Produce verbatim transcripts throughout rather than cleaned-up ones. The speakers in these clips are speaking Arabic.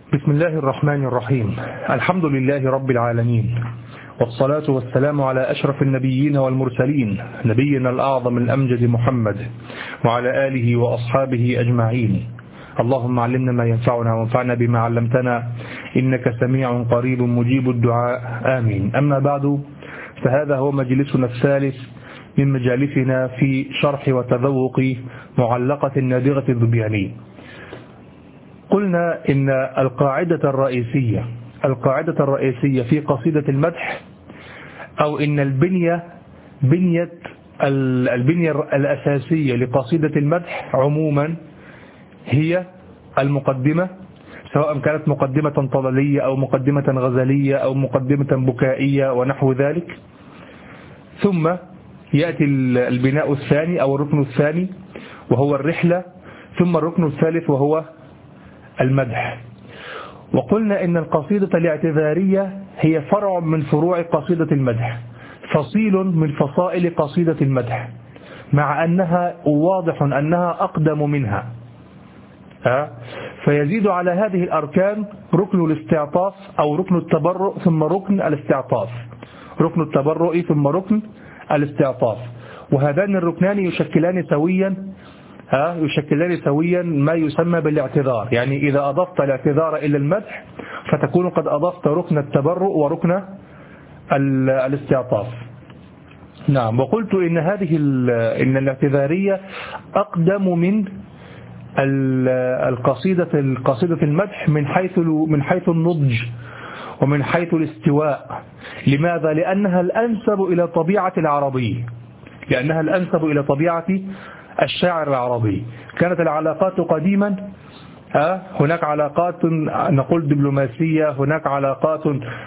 بسم الله الرحمن الرحيم. الحمد لله رب العالمين، والصلاة والسلام على أشرف النبيين والمرسلين، نبينا الأعظم الأمجد محمد وعلى آله وأصحابه أجمعين. اللهم علمنا ما ينفعنا وانفعنا بما علمتنا، إنك سميع قريب مجيب الدعاء، آمين. أما بعد، فهذا هو مجلسنا الثالث من مجالسنا في شرح وتذوق معلقة النابغة الذبياني. قلنا إن القاعدة الرئيسية القاعدة الرئيسية في قصيدة المدح، أو إن البنية بنية البنية الأساسية لقصيدة المدح عموما هي المقدمة، سواء كانت مقدمة طلالية أو مقدمة غزلية أو مقدمة بكائية ونحو ذلك. ثم يأتي البناء الثاني أو الركن الثاني وهو الرحلة، ثم الركن الثالث وهو المدح. وقلنا إن القصيدة الاعتذارية هي فرع من فروع قصيدة المدح، فصيل من فصائل قصيدة المدح، مع أنها واضح أنها أقدم منها. أه؟ فيزيد على هذه الأركان ركن الاستعطاف أو ركن التبرؤ ثم ركن الاستعطاف، ركن التبرؤ ثم ركن الاستعطاف. وهذان الركنان يشكلان سويا ها يشكلان سويا ما يسمى بالاعتذار. يعني إذا أضفت الاعتذار إلى المدح فتكون قد أضفت ركن التبرؤ وركن الاستعطاف. نعم. وقلت إن هذه إن الاعتذارية أقدم من القصيدة القصيدة المدح من حيث من حيث النضج ومن حيث الاستواء. لماذا؟ لأنها الأنسب إلى طبيعة العربي، لأنها الأنسب إلى طبيعة الشاعر العربي. كانت العلاقات قديما هناك علاقات نقول دبلوماسية، هناك علاقات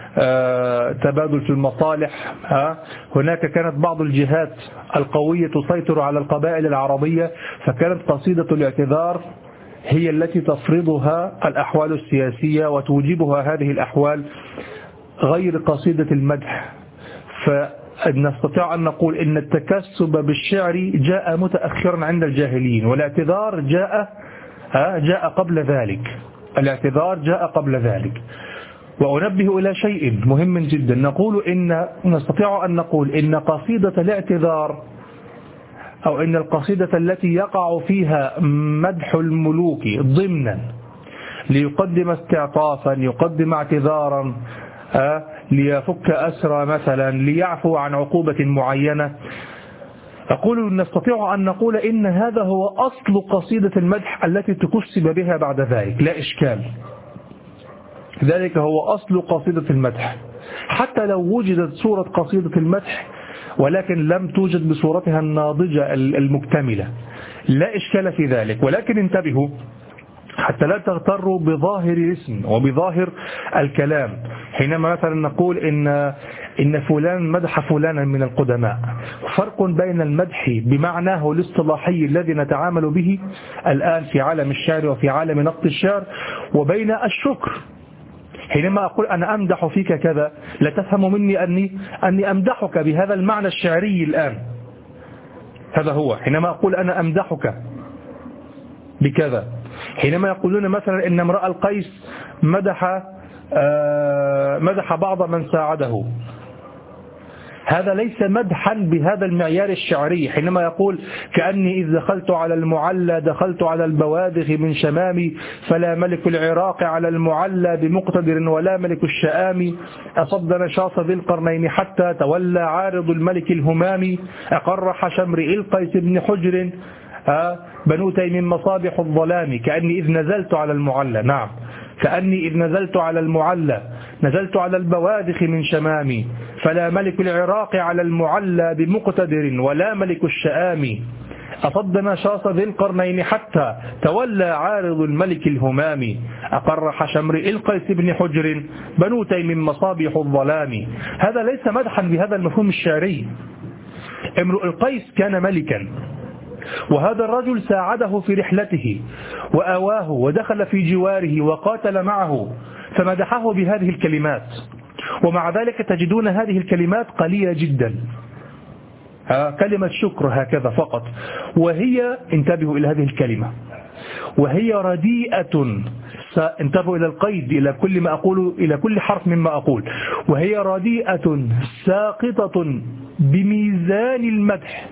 تبادل في المصالح، هناك كانت بعض الجهات القوية تسيطر على القبائل العربية، فكانت قصيدة الاعتذار هي التي تفرضها الأحوال السياسية وتوجبها هذه الأحوال، غير قصيدة المدح. فنستطيع أن نقول إن التكسب بالشعر جاء متأخرا عند الجاهلين، والاعتذار جاء جاء قبل ذلك. الاعتذار جاء قبل ذلك. وأنبه إلى شيء مهم جدا، نقول إن نستطيع أن نقول إن قصيدة الاعتذار أو إن القصيدة التي يقع فيها مدح الملوك ضمنا ليقدم استعطافا، يقدم اعتذارا، ليفك أسرى مثلا، ليعفو عن عقوبة معينة، أقول نستطيع أن نقول إن هذا هو أصل قصيدة المدح التي تكسب بها بعد ذلك، لا إشكال. ذلك هو أصل قصيدة المدح، حتى لو وجدت صورة قصيدة المدح ولكن لم توجد بصورتها الناضجة المكتملة، لا إشكال في ذلك. ولكن انتبهوا حتى لا تغتروا بظاهر الاسم وبظاهر الكلام. حينما مثلا نقول إن إن فلان مدح فلانا من القدماء، فرق بين المدح بمعناه الاصطلاحي الذي نتعامل به الآن في عالم الشعر وفي عالم نقد الشعر، وبين الشكر. حينما أقول أنا أمدح فيك كذا، لا تفهم مني أني أني أمدحك بهذا المعنى الشعري الآن. هذا هو حينما أقول أنا أمدحك بكذا. حينما يقولون مثلا إن امرأ القيس مدح مدح بعض من ساعده، هذا ليس مدحا بهذا المعيار الشعري. حينما يقول كأني إذ دخلت على المعلى دخلت على البوادغ من شمامي، فلا ملك العراق على المعلى بمقتدر ولا ملك الشآم، أصد نشاط ذي القرنين حتى تولى عارض الملك الهمام، أقرح شمرئ القيس بن حجر بنو تيم مصابح الظلام، كأني إذ نزلت على المعلى. نعم، كأني إذ نزلت على المعلى نزلت على البوادخ من شمامي، فلا ملك العراق على المعلى بمقتدر ولا ملك الشآم، أصد نشاط ذي القرنين حتى تولى عارض الملك الهمام، أقرح شمرئ القيس بن حجر بنو تيم مصابيح الظلام. هذا ليس مدحا بهذا المفهوم الشعري. امرؤ القيس كان ملكا، وهذا الرجل ساعده في رحلته وآواه ودخل في جواره وقاتل معه، فمدحه بهذه الكلمات. ومع ذلك تجدون هذه الكلمات قليلة جدا، كلمة شكر هكذا فقط، وهي انتبهوا إلى هذه الكلمة، وهي رديئة انتبهوا إلى القيد، إلى كل ما أقول، إلى كل حرف مما أقول. وهي رديئة ساقطة بميزان المدح.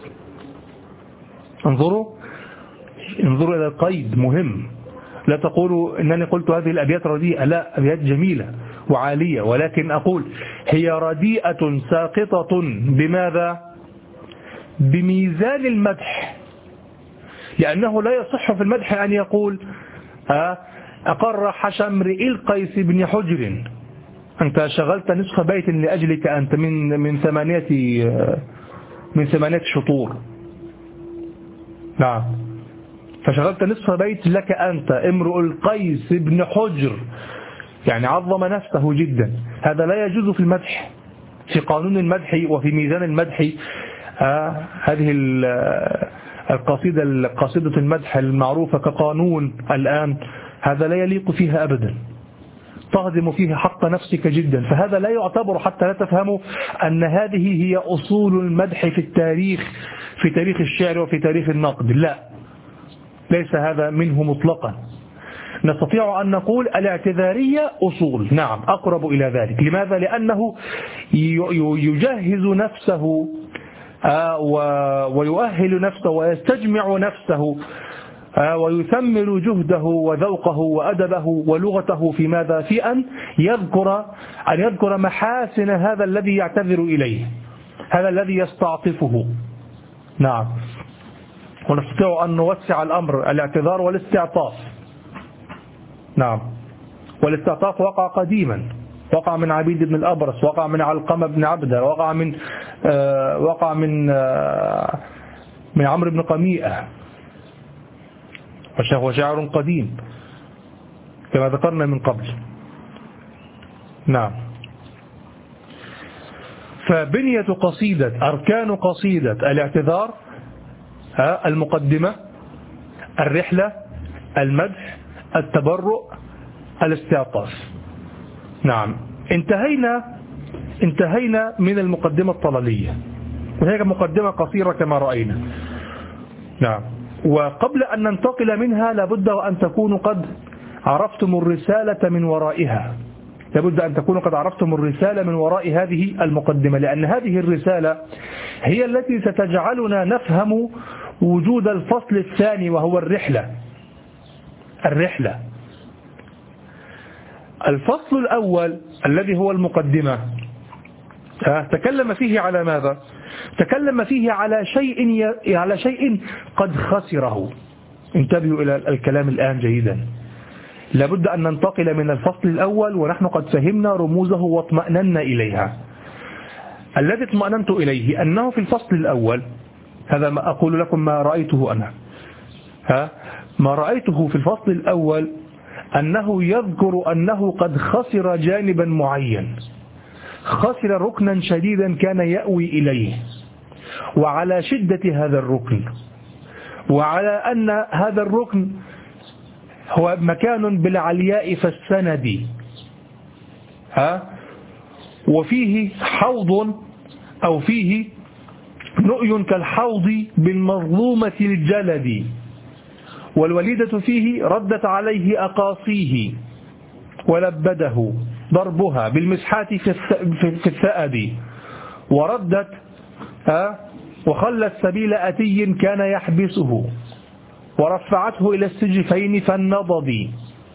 انظروا انظروا إلى القيد، مهم. لا تقولوا إنني قلت هذه الأبيات رديئة، لا، أبيات جميلة وعالية، ولكن أقول هي رديئة ساقطة بماذا؟ بميزان المدح. لأنه لا يصح في المدح أن يقول أقر حشى امرئ القيس بن حجر، أنت شغلت نصف بيت لأجلك أنت من من ثمانية من ثمانية شطور. نعم، فشغلت نصف بيت لك أنت امرؤ القيس بن حجر، يعني عظم نفسه جدا. هذا لا يجوز في المدح، في قانون المدح وفي ميزان المدح. آه هذه القصيدة قصيدة المدح المعروفة كقانون الآن، هذا لا يليق فيها أبدا، تهضم فيها حق نفسك جدا. فهذا لا يعتبر، حتى لا تفهموا أن هذه هي أصول المدح في التاريخ، في تاريخ الشعر وفي تاريخ النقد، لا، ليس هذا منه مطلقا. نستطيع أن نقول الاعتذارية أصول، نعم، أقرب إلى ذلك. لماذا؟ لأنه يجهز نفسه ويؤهل نفسه ويستجمع نفسه ويثمر جهده وذوقه وأدبه ولغته في ماذا؟ في أن يذكر أن يذكر محاسن هذا الذي يعتذر إليه، هذا الذي يستعطفه. نعم، ونستطيع أن نوسع الأمر، الاعتذار والاستعطاف. نعم، والاستعطاف وقع قديما، وقع من عبيد بن الأبرص، وقع من علقمة بن عبدة، وقع من آه وقع من آه من عمرو بن قميئة، وهو شاعر قديم كما ذكرنا من قبل. نعم، فبنية قصيدة، أركان قصيدة الاعتذار: المقدمة، الرحلة، المدح، التبرؤ، الاستعطاف. نعم، انتهينا انتهينا من المقدمة الطلالية، وهي مقدمة قصيرة كما رأينا. نعم، وقبل أن ننتقل منها لابد أن تكونوا قد عرفتم الرسالة من ورائها، لابد أن تكونوا قد عرفتم الرسالة من وراء هذه المقدمة، لأن هذه الرسالة هي التي ستجعلنا نفهم وجود الفصل الثاني، وهو الرحلة. الرحلة الفصل الأول الذي هو المقدمة تكلم فيه على ماذا؟ تكلم فيه على شيء على شيء قد خسره. انتبهوا إلى الكلام الآن جيدا، لابد أن ننتقل من الفصل الأول ونحن قد فهمنا رموزه واطمأننا إليها. الذي اطمأننت إليه أنه في الفصل الأول، هذا ما أقول لكم ما رأيته أنا، ها ما رأيته في الفصل الأول أنه يذكر أنه قد خسر جانبا معين، خسر ركنا شديدا كان يأوي إليه، وعلى شدة هذا الركن، وعلى أن هذا الركن هو مكان بالعلياء فالسند، ها وفيه حوض أو فيه نؤي كالحوض بالمظلومة الجلد، والوليدة فيه ردت عليه أقاصيه ولبده ضربها بالمسحات في الثأب، وردت وخلت سبيل أتي كان يحبسه، ورفعته إلى السجفين فالنضب.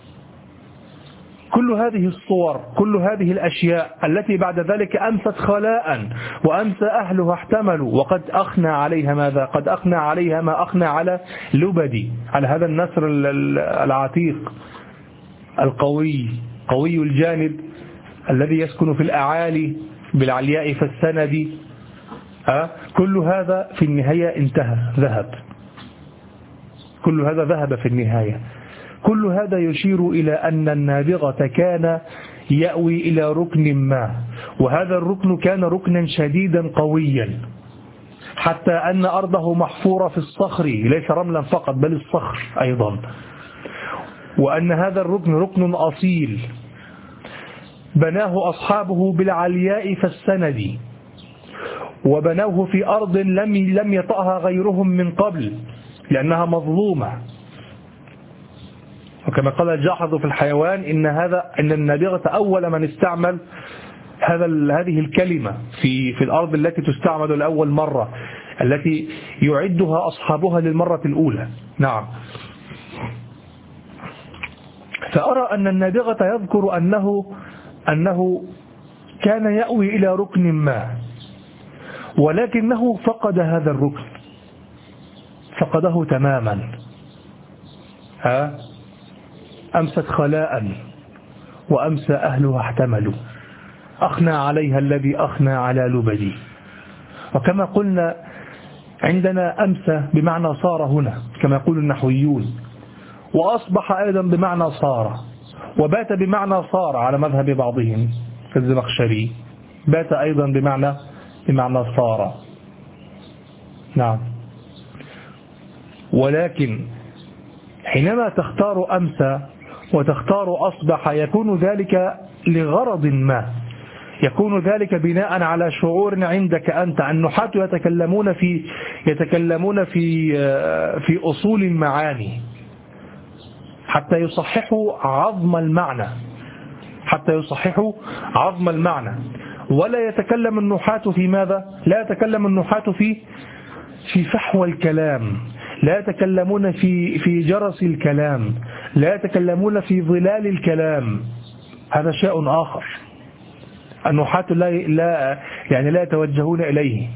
كل هذه الصور، كل هذه الأشياء التي بعد ذلك أمست خلاء وأمس أهلها احتملوا، وقد أخنى عليها ماذا؟ قد أخنى عليها ما أخنى على لبدي، على هذا النسر العتيق القوي، قوي الجانب الذي يسكن في الأعالي بالعلياء فالسند. أه؟ كل هذا في النهاية انتهى، ذهب، كل هذا ذهب في النهاية. كل هذا يشير إلى أن النابغة كان يأوي إلى ركن ما، وهذا الركن كان ركنا شديدا قويا، حتى أن أرضه محفورة في الصخر، ليس رملا فقط بل الصخر أيضا، وأن هذا الركن ركن أصيل بناه أصحابه بالعلياء فالسند، وبنوه في أرض لم لم يطأها غيرهم من قبل، لأنها مظلومة. وكما قال الجاحظ في الحيوان إن هذا إن النابغة أول من استعمل هذا هذه الكلمة في في الأرض التي تستعمل لأول مرة، التي يعدها أصحابها للمرة الأولى. نعم. فأرى أن النابغة يذكر أنه أنه كان يأوي إلى ركن ما، ولكنه فقد هذا الركن، فقده تماما. ها أمست خلاء وأمسى أهلها احتملوا، أخنى عليها الذي أخنى على لبدي. وكما قلنا عندنا أمسى بمعنى صار هنا كما يقول النحويون، وأصبح أيضا بمعنى صار، وبات بمعنى صار على مذهب بعضهم كالزمخشري، بات أيضا بمعنى بمعنى صار. نعم. ولكن حينما تختار أمسى وتختار أصبح يكون ذلك لغرض ما، يكون ذلك بناء على شعور عندك أنت. النحاة يتكلمون في يتكلمون في في أصول المعاني حتى يصححوا عظم المعنى، حتى يصححوا عظم المعنى. ولا يتكلم النحاة في ماذا؟ لا يتكلم النحاة في في فحوى الكلام، لا يتكلمون في في جرس الكلام، لا يتكلمون في ظلال الكلام. هذا شيء آخر النحاة لا لا يعني لا يتوجهون إليه.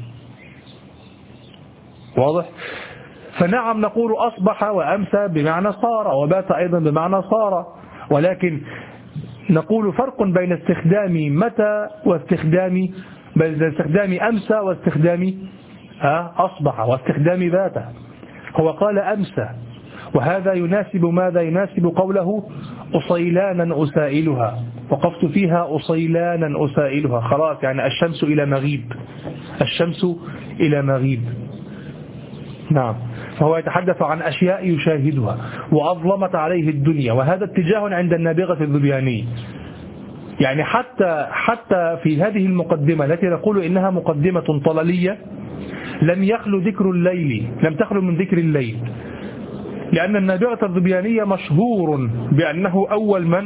واضح؟ فنعم نقول أصبح وأمسى بمعنى صار، وبات أيضا بمعنى صار، ولكن نقول فرق بين استخدام متى واستخدام بين استخدام أمسى واستخدام أصبح واستخدام بات. هو قال أمسى، وهذا يناسب ماذا؟ يناسب قوله أصيلانا أسائلها، وقفت فيها أصيلانا أسائلها. خلاص يعني الشمس إلى مغيب، الشمس إلى مغيب. نعم. فهو يتحدث عن أشياء يشاهدها وأظلمت عليه الدنيا، وهذا اتجاه عند النابغة الذبياني. يعني حتى حتى في هذه المقدمة التي نقول إنها مقدمة طلالية لم يخلو ذكر الليل، لم تخلو من ذكر الليل، لأن النابغة الذبيانية مشهور بأنه أول من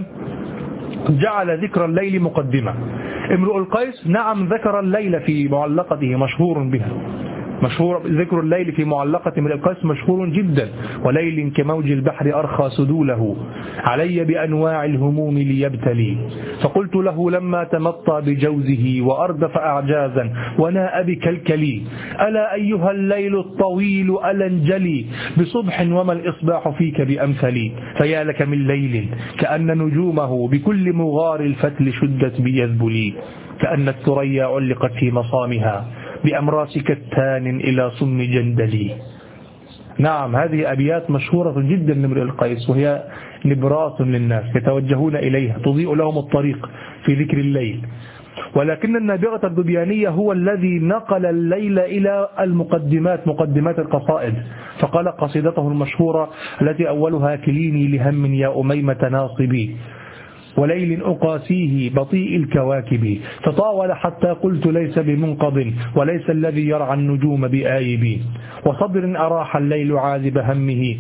جعل ذكر الليل مقدمة. امرؤ القيس نعم ذكر الليل في معلقته، مشهور بها، مشهور ذكر الليل في معلقة امرؤ القيس مشهور جدا. وليل كموج البحر أرخى سدوله علي بأنواع الهموم ليبتلي، فقلت له لما تمطى بجوزه وأردف أعجازا وناء بكلكلي، ألا أيها الليل الطويل ألا انجلي بصبح وما الإصباح فيك بأمثلي، فيا لك من ليل كأن نجومه بكل مغار الفتل شدت بيذبلي، كأن الثريا علقت في مصامها بأمراس كتان إلى صم جندلي. نعم هذه أبيات مشهورة جدا لامرئ القيس، وهي نبرات للناس يتوجهون إليها، تضيء لهم الطريق في ذكر الليل. ولكن النابغة الذبيانية هو الذي نقل الليل إلى المقدمات، مقدمات القصائد، فقال قصيدته المشهورة التي أولها كليني لهم يا أميمة ناصبي، وليل أقاسيه بطيء الكواكب، تطاول حتى قلت ليس بمنقض وليس الذي يرعى النجوم بآيب، وصدر أراح الليل عاذب همه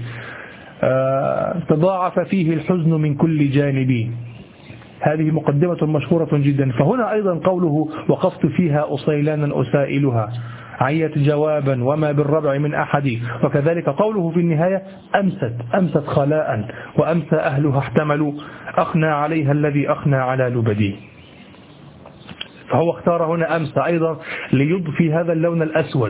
آه تضاعف فيه الحزن من كل جانب. هذه مقدمة مشهورة جدا. فهنا أيضا قوله وقفت فيها أصيلانا أسائلها عيت جوابا وما بالربع من أحد، وكذلك قوله في النهاية أمست أمست خلاء وأمسى أهلها احتملوا أخنى عليها الذي أخنى على لبدي. فهو اختار هنا أمسى أيضا ليضفي هذا اللون الأسود.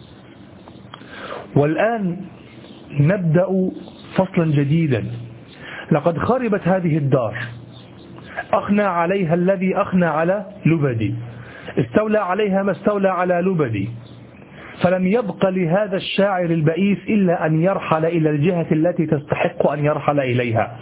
والآن نبدأ فصلا جديدا. لقد خربت هذه الدار، أخنى عليها الذي أخنى على لبدي، استولى عليها ما استولى على لبدي، فلم يبق لهذا الشاعر البئيس إلا أن يرحل إلى الجهة التي تستحق أن يرحل إليها.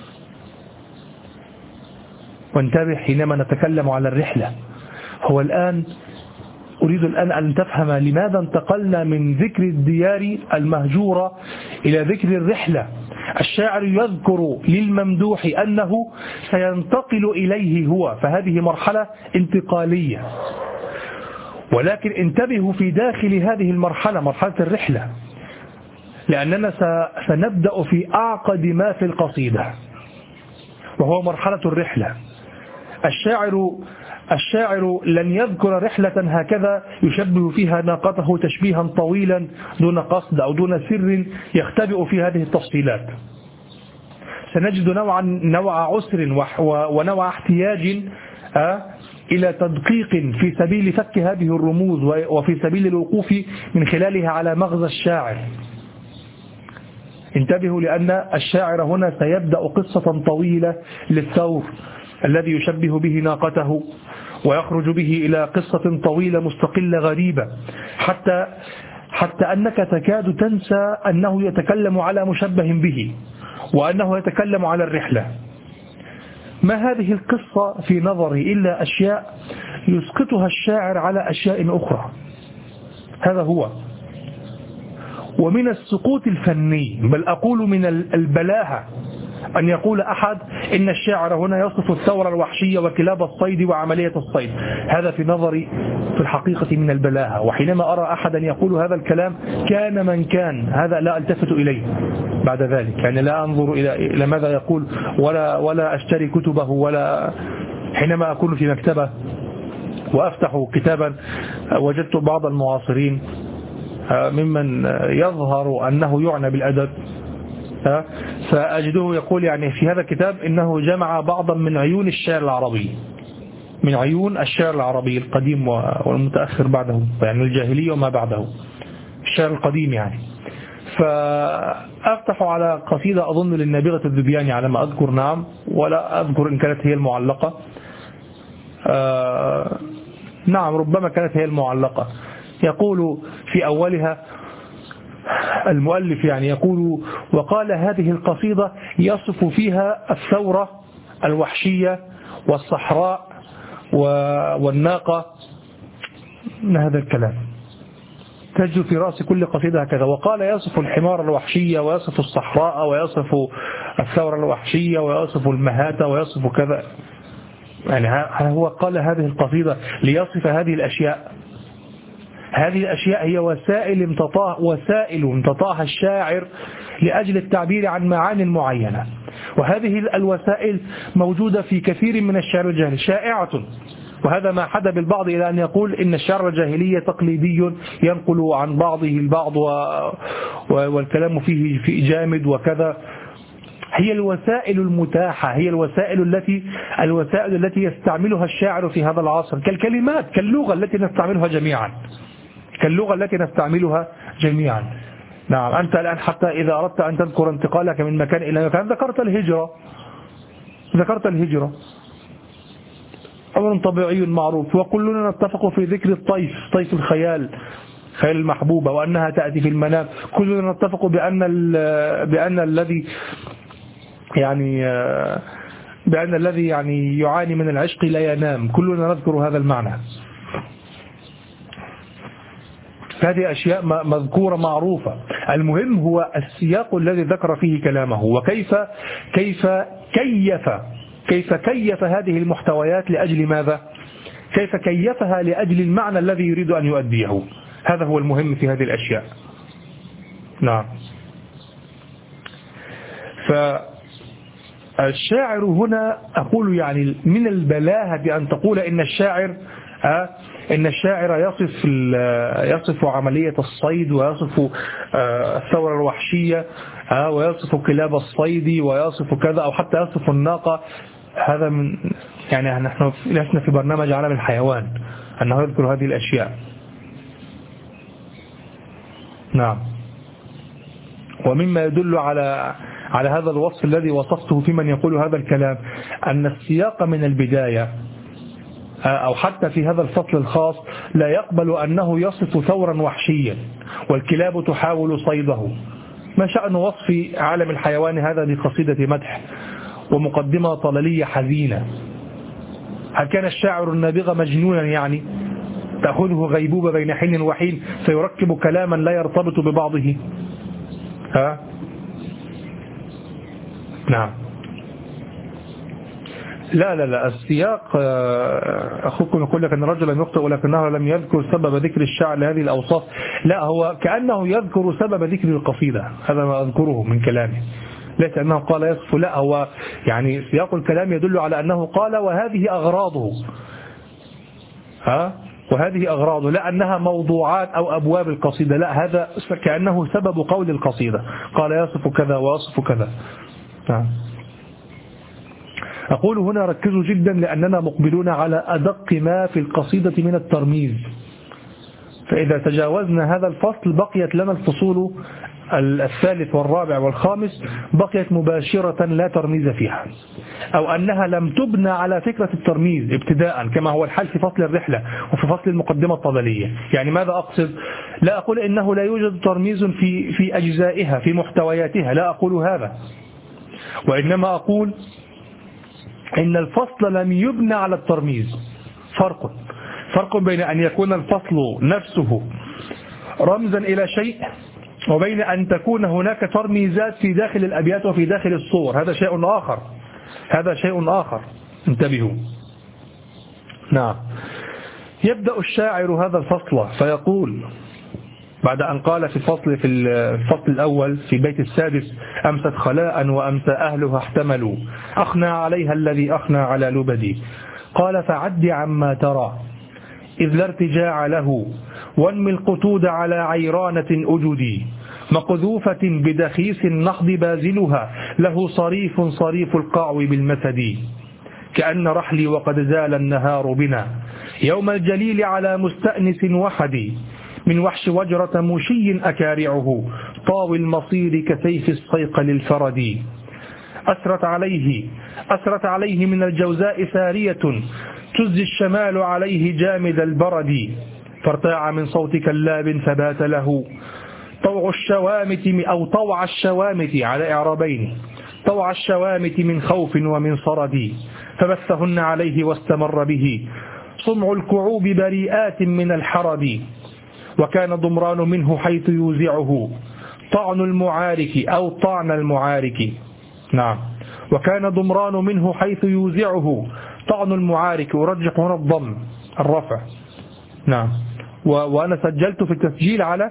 وانتبه حينما نتكلم على الرحلة، هو الآن أريد الآن أن تفهم لماذا انتقلنا من ذكر الديار المهجورة إلى ذكر الرحلة. الشاعر يذكر للممدوح أنه سينتقل إليه هو، فهذه مرحلة انتقالية. ولكن انتبهوا في داخل هذه المرحلة، مرحلة الرحلة، لأننا سنبدأ في أعقد ما في القصيدة، وهو مرحلة الرحلة. الشاعر الشاعر لن يذكر رحلة هكذا يشبه فيها ناقته تشبيها طويلا دون قصد أو دون سر يختبئ في هذه التفصيلات. سنجد نوعا نوع عسر ونوع احتياج إلى تدقيق في سبيل فك هذه الرموز وفي سبيل الوقوف من خلالها على مغزى الشاعر. انتبهوا، لأن الشاعر هنا سيبدأ قصة طويلة للثور الذي يشبه به ناقته، ويخرج به إلى قصة طويلة مستقلة غريبة، حتى حتى أنك تكاد تنسى أنه يتكلم على مشبه به، وأنه يتكلم على الرحلة. ما هذه القصة في نظري إلا أشياء يسقطها الشاعر على أشياء أخرى، هذا هو. ومن السقوط الفني، بل أقول من البلاهة، أن يقول أحد إن الشاعر هنا يصف الثورة الوحشية وكلاب الصيد وعملية الصيد. هذا في نظري في الحقيقة من البلاهة، وحينما أرى أحدا يقول هذا الكلام كان من كان، هذا لا ألتفت إليه بعد ذلك، يعني لا أنظر إلى إلى ماذا يقول، ولا ولا أشتري كتبه، ولا حينما أكون في مكتبة وأفتح كتابا وجدت بعض المعاصرين ممن يظهر أنه يعنى بالأدب، فأجده يقول يعني في هذا الكتاب إنه جمع بعضا من عيون الشعر العربي، من عيون الشعر العربي القديم والمتأخر بعده، يعني الجاهلية وما بعده، الشعر القديم يعني. فأفتح على قصيدة أظن للنابغة الذبياني على ما أذكر، نعم، ولا أذكر إن كانت هي المعلقة، آه نعم ربما كانت هي المعلقة. يقول في أولها المؤلف يعني يقول: وقال هذه القصيدة يصف فيها الثورة الوحشية والصحراء والناقة، هذا الكلام تجد في رأس كل قصيدة هكذا. وقال يصف الحمار الوحشية ويصف الصحراء ويصف الثورة الوحشية ويصف المهاتة ويصف كذا، يعني هو قال هذه القصيدة ليصف هذه الأشياء. هذه الأشياء هي وسائل امتطاها وسائل امتطاها الشاعر لأجل التعبير عن معاني معينة، وهذه الوسائل موجودة في كثير من الشعر الجاهلي، شائعة. وهذا ما حدى بالبعض إلى أن يقول إن الشعر الجاهلي تقليدي ينقل عن بعضه البعض و... والكلام فيه في جامد وكذا. هي الوسائل المتاحة، هي الوسائل التي الوسائل التي يستعملها الشاعر في هذا العصر، كالكلمات، كاللغة التي نستعملها جميعا، كاللغة التي نستعملها جميعا. نعم، أنت الآن حتى إذا أردت أن تذكر انتقالك من مكان إلى مكان ذكرت الهجرة، ذكرت الهجرة، أمر طبيعي معروف. وكلنا نتفق في ذكر الطيف، طيف الخيال، خيال المحبوبة، وأنها تأتي في المنام. كلنا نتفق بأن بأن الذي يعني بأن الذي يعني يعاني من العشق لا ينام، كلنا نذكر هذا المعنى. هذه أشياء مذكورة معروفة. المهم هو السياق الذي ذكر فيه كلامه، وكيف كيف كيف كيف كيف هذه المحتويات لأجل ماذا؟ كيف كيفها لأجل المعنى الذي يريد أن يؤديه. هذا هو المهم في هذه الأشياء. نعم. فالشاعر هنا أقول يعني من البلاهة أن تقول إن الشاعر آه إن الشاعر يصف يصف عملية الصيد، ويصف الثورة الوحشية، ويصف كلاب الصيد، ويصف كذا، أو حتى يصف الناقة. هذا من يعني نحن لسنا في برنامج عالم الحيوان أنه يذكر هذه الأشياء. نعم. ومما يدل على على هذا الوصف الذي وصفته في من يقول هذا الكلام أن السياق من البداية أو حتى في هذا الفصل الخاص لا يقبل أنه يصف ثورا وحشيا والكلاب تحاول صيده. ما شأن وصف عالم الحيوان هذا بقصيدة مدح ومقدمة طلالية حزينة؟ هل كان الشاعر النابغة مجنونا يعني تأخذه غيبوبة بين حين وحين فيركب كلاما لا يرتبط ببعضه؟ ها؟ نعم. لا لا لا السياق أخوكم يقول لك أن رجلا يخطئ ولكنه لم يذكر سبب ذكر الشعر لهذه الأوصاف. لا، هو كأنه يذكر سبب ذكر القصيدة، هذا ما أذكره من كلامه، ليس أنه قال يصف، لا، هو يعني سياق الكلام يدل على أنه قال وهذه أغراضه، ها وهذه أغراضه، لا أنها موضوعات أو أبواب القصيدة، لا، هذا كأنه سبب قول القصيدة، قال يصف كذا ويصف كذا. نعم. أقول هنا ركزوا جدا لأننا مقبلون على أدق ما في القصيدة من الترميز، فإذا تجاوزنا هذا الفصل بقيت لنا الفصول الثالث والرابع والخامس بقيت مباشرة لا ترميز فيها، أو أنها لم تبنى على فكرة الترميز ابتداء كما هو الحال في فصل الرحلة وفي فصل المقدمة الطبلية. يعني ماذا أقصد؟ لا أقول إنه لا يوجد ترميز في في أجزائها في محتوياتها، لا أقول هذا، وإنما أقول إن الفصل لم يبنى على الترميز. فرق فرق بين أن يكون الفصل نفسه رمزا إلى شيء وبين أن تكون هناك ترميزات في داخل الأبيات وفي داخل الصور، هذا شيء آخر، هذا شيء آخر، انتبهوا. نعم. يبدأ الشاعر هذا الفصل فيقول بعد أن قال في الفصل في الفصل الأول في بيت السادس: أمست خلاء وأمسى أهلها احتملوا، أخنى عليها الذي أخنى على لبدي، قال: فعد عما ترى إذ لا ارتجاع له، وانمي القتود على عيرانة أجدي، مقذوفة بدخيس النحض بازلها، له صريف صريف القعو بالمسد، كأن رحلي وقد زال النهار بنا، يوم الجليل على مستأنس وحدي، من وحش وجرة مشي أكارعه، طاوي المصير كسيف الصيق للفرد، أسرت عليه أسرت عليه من الجوزاء سارية، تزي الشمال عليه جامد البرد، فارتاع من صوت كلاب فبات له طوع الشوامت أو طوع الشوامت على إعرابين، طوع الشوامت من خوف ومن صرد، فبثهن عليه واستمر به صمع الكعوب بريئات من الحرد، وكان ضمران منه حيث يوزعه طعن المعارك أو طعن المعارك. نعم. وكان ضمران منه حيث يوزعه طعن المعارك، ورجح هنا الضم الرفع. نعم. وأنا سجلت في التسجيل على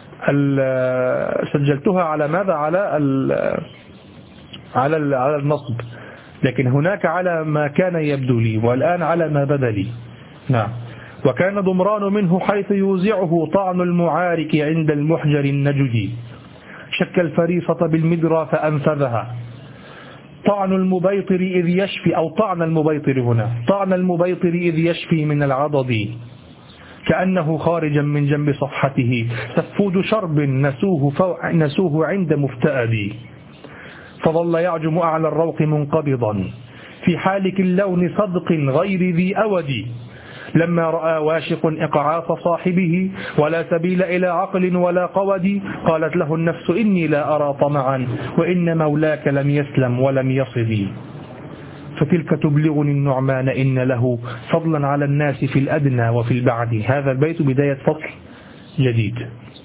سجلتها على ماذا؟ على ال على ال على النصب، لكن هناك على ما كان يبدو لي، والآن على ما بدا لي. نعم. وكان ضمران منه حيث يوزعه طعن المعارك عند المحجر النجدي، شك الفريصة بالمدرى فأنفذها، طعن المبيطر إذ يشفي أو طعن المبيطر هنا طعن المبيطر إذ يشفي من العضد، كأنه خارجا من جنب صفحته سفود شرب نسوه, نسوه عند مفتأد، فظل يعجم أعلى الروق منقبضا في حالك اللون صدق غير ذي أود، لما رأى واشق إقعاف صاحبه ولا سبيل إلى عقل ولا قود، قالت له النفس: إني لا أرى طمعا وإن مولاك لم يسلم ولم يصد، فتلك تبلغني النعمان إن له فضلا على الناس في الأدنى وفي البعد. هذا البيت بداية فصل جديد.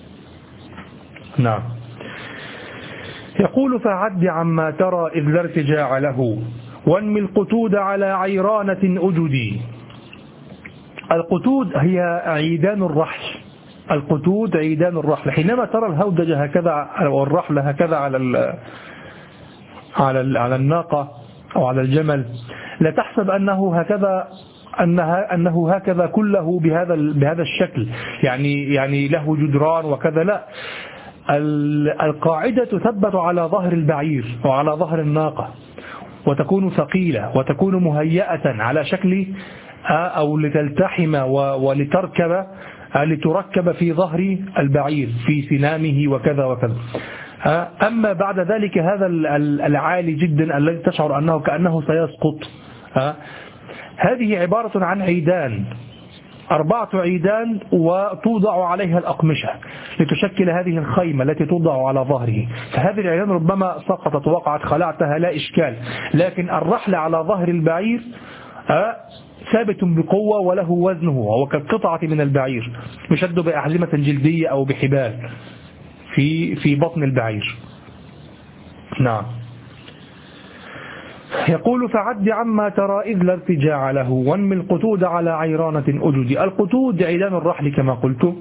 نعم. يقول: فعد عما ترى إذ لا ارتجاع له، وانمي القتود على عيرانة أجدي. القتود هي عيدان الرحل، القتود عيدان الرحل. حينما ترى الهودج هكذا والرحل هكذا على ال على ال على الناقة أو على الجمل، لا تحسب أنه هكذا أنها أنه هكذا كله بهذا بهذا الشكل، يعني يعني له جدران وكذا، لا. القاعدة تثبت على ظهر البعير وعلى ظهر الناقة، وتكون ثقيلة وتكون مهيئة على شكل أو لتلتحم ولتركب لتركب في ظهر البعير في سنامه وكذا وكذا. أما بعد ذلك هذا العالي جدا الذي تشعر أنه كأنه سيسقط، هذه عبارة عن عيدان، أربعة عيدان، وتوضع عليها الأقمشة لتشكل هذه الخيمة التي توضع على ظهره. فهذه العيدان ربما سقطت وقعت خلعتها لا إشكال، لكن الرحل على ظهر البعير ثابت بقوة وله وزنه، وهو كالقطعة من البعير يشد بأحزمة جلدية أو بحبال في في بطن البعير. نعم. يقول فعد عما ترى إذ لا ارتجاع له وانمي القتود على عيرانة أجد. القتود عيدان الرحل كما قلت،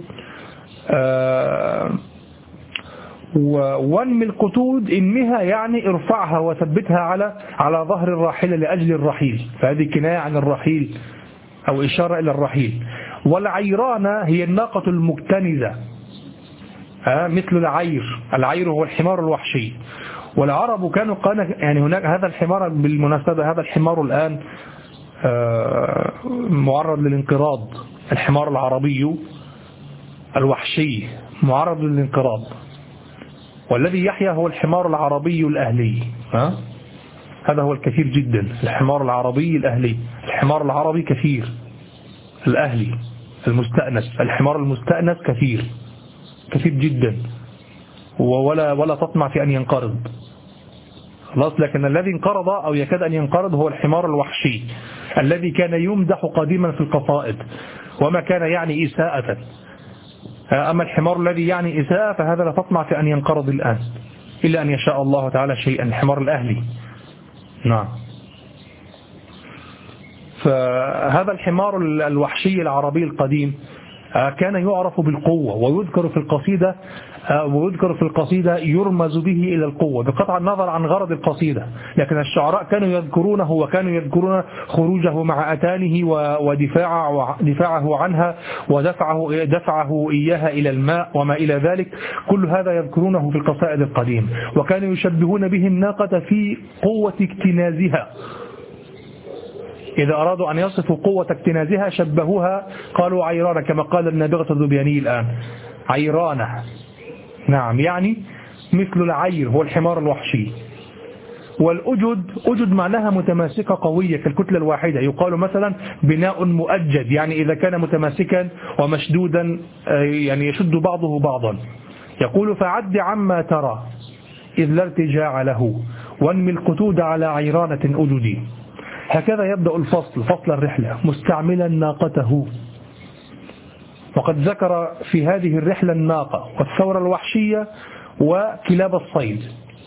آه وانمي القتود انمها يعني ارفعها وثبتها على على ظهر الراحلة لأجل الرحيل، فهذه كناية عن الرحيل أو إشارة إلى الرحيل. والعيرانة هي الناقة المكتنزة، آه مثل العير، العير هو الحمار الوحشي. والعرب كانوا قال يعني هناك هذا الحمار، بالمناسبة هذا الحمار الآن آه معرض للانقراض، الحمار العربي الوحشي معرض للانقراض، والذي يحيا هو الحمار العربي الأهلي. ها؟ هذا هو الكثير جدا، الحمار العربي الأهلي. الحمار العربي كثير، الأهلي المستأنس، الحمار المستأنس كثير كثير جدا، ولا ولا تطمع في أن ينقرض خلاص. لكن الذي انقرض أو يكاد أن ينقرض هو الحمار الوحشي الذي كان يمدح قديما في القصائد وما كان يعني إساءة. أما الحمار الذي يعني إساءة فهذا لا تطمع في أن ينقرض الآن إلا أن يشاء الله تعالى شيئا، الحمار الأهلي. نعم. فهذا الحمار الوحشي العربي القديم كان يعرف بالقوة، ويذكر في القصيدة ويذكر في القصيدة يرمز به إلى القوة بقطع النظر عن غرض القصيدة، لكن الشعراء كانوا يذكرونه وكانوا يذكرون خروجه مع أتانه ودفاعه دفاعه عنها ودفعه دفعه إياها إلى الماء وما إلى ذلك، كل هذا يذكرونه في القصائد القديم. وكانوا يشبهون به الناقة في قوة اكتنازها، إذا أرادوا أن يصفوا قوة اكتنازها شبهوها قالوا عيرانة، كما قال النابغة الذبياني الآن عيرانة. نعم، يعني مثل العير هو الحمار الوحشي. والأجد، أجد معناها متماسكة قوية كالكتلة الواحدة. يقال مثلا بناء مؤجد، يعني إذا كان متماسكا ومشدودا يعني يشد بعضه بعضا. يقول فعد عما ترى إذ لا ارتجاع له وانمي القتود على عيرانة أجدي. هكذا يبدأ الفصل، فصل الرحلة، مستعملا ناقته. وقد ذكر في هذه الرحلة الناقة والثورة الوحشية وكلاب الصيد.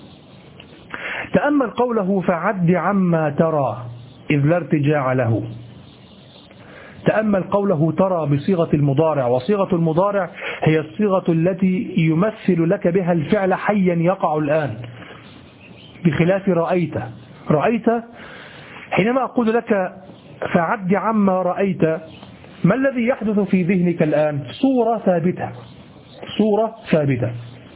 تأمل قوله فعد عما ترى إذ لا ارتجاع له. تأمل قوله ترى بصيغة المضارع، وصيغة المضارع هي الصيغة التي يمثل لك بها الفعل حيا يقع الآن، بخلاف رأيت. رأيت حينما أقول لك فعد عما رأيت، ما الذي يحدث في ذهنك الآن؟ صورة ثابتة، صورة ثابتة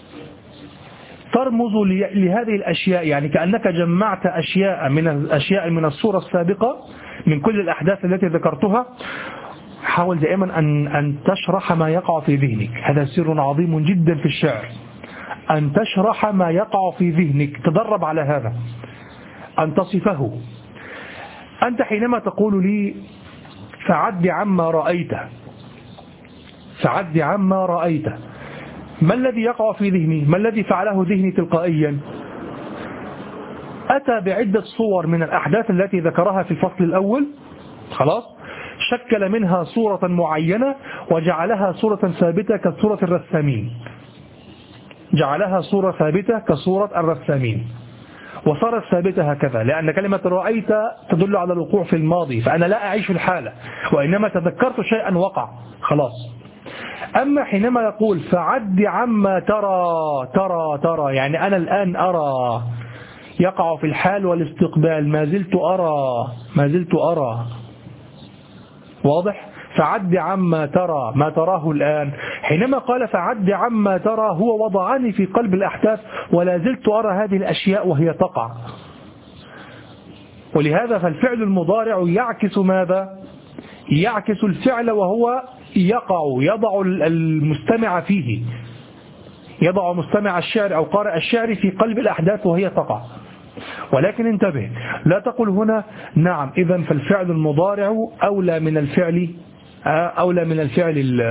ترمز لهذه الأشياء، يعني كأنك جمعت أشياء من الأشياء من الصورة السابقة من كل الأحداث التي ذكرتها. حاول دائما أن أن تشرح ما يقع في ذهنك، هذا سر عظيم جدا في الشعر، أن تشرح ما يقع في ذهنك. تدرب على هذا، أن تصفه. أنت حينما تقول لي فعد عما رأيت، فعد عما رأيت، ما الذي يقع في ذهني؟ ما الذي فعله ذهني تلقائيا؟ أتى بعدة صور من الأحداث التي ذكرها في الفصل الأول، خلاص، شكل منها صورة معينة وجعلها صورة ثابتة كصورة الرسامين، جعلها صورة ثابتة كصورة الرسامين، وصارت ثابتة هكذا، لأن كلمة رأيت تدل على الوقوع في الماضي، فأنا لا أعيش الحالة وإنما تذكرت شيئا وقع، خلاص. أما حينما يقول فعد عما ترى، ترى ترى يعني أنا الآن أرى، يقع في الحال والاستقبال، ما زلت أرى، ما زلت أرى، واضح؟ فعد عما ترى، ما تراه الآن. حينما قال فعد عما ترى هو وضعني في قلب الأحداث ولا زلت أرى هذه الأشياء وهي تقع. ولهذا فالفعل المضارع يعكس ماذا؟ يعكس الفعل وهو يقع، يضع المستمع فيه، يضع مستمع الشعر أو قارئ الشعر في قلب الأحداث وهي تقع. ولكن انتبه، لا تقل هنا نعم إذن فالفعل المضارع أولى من الفعل أولى من الفعل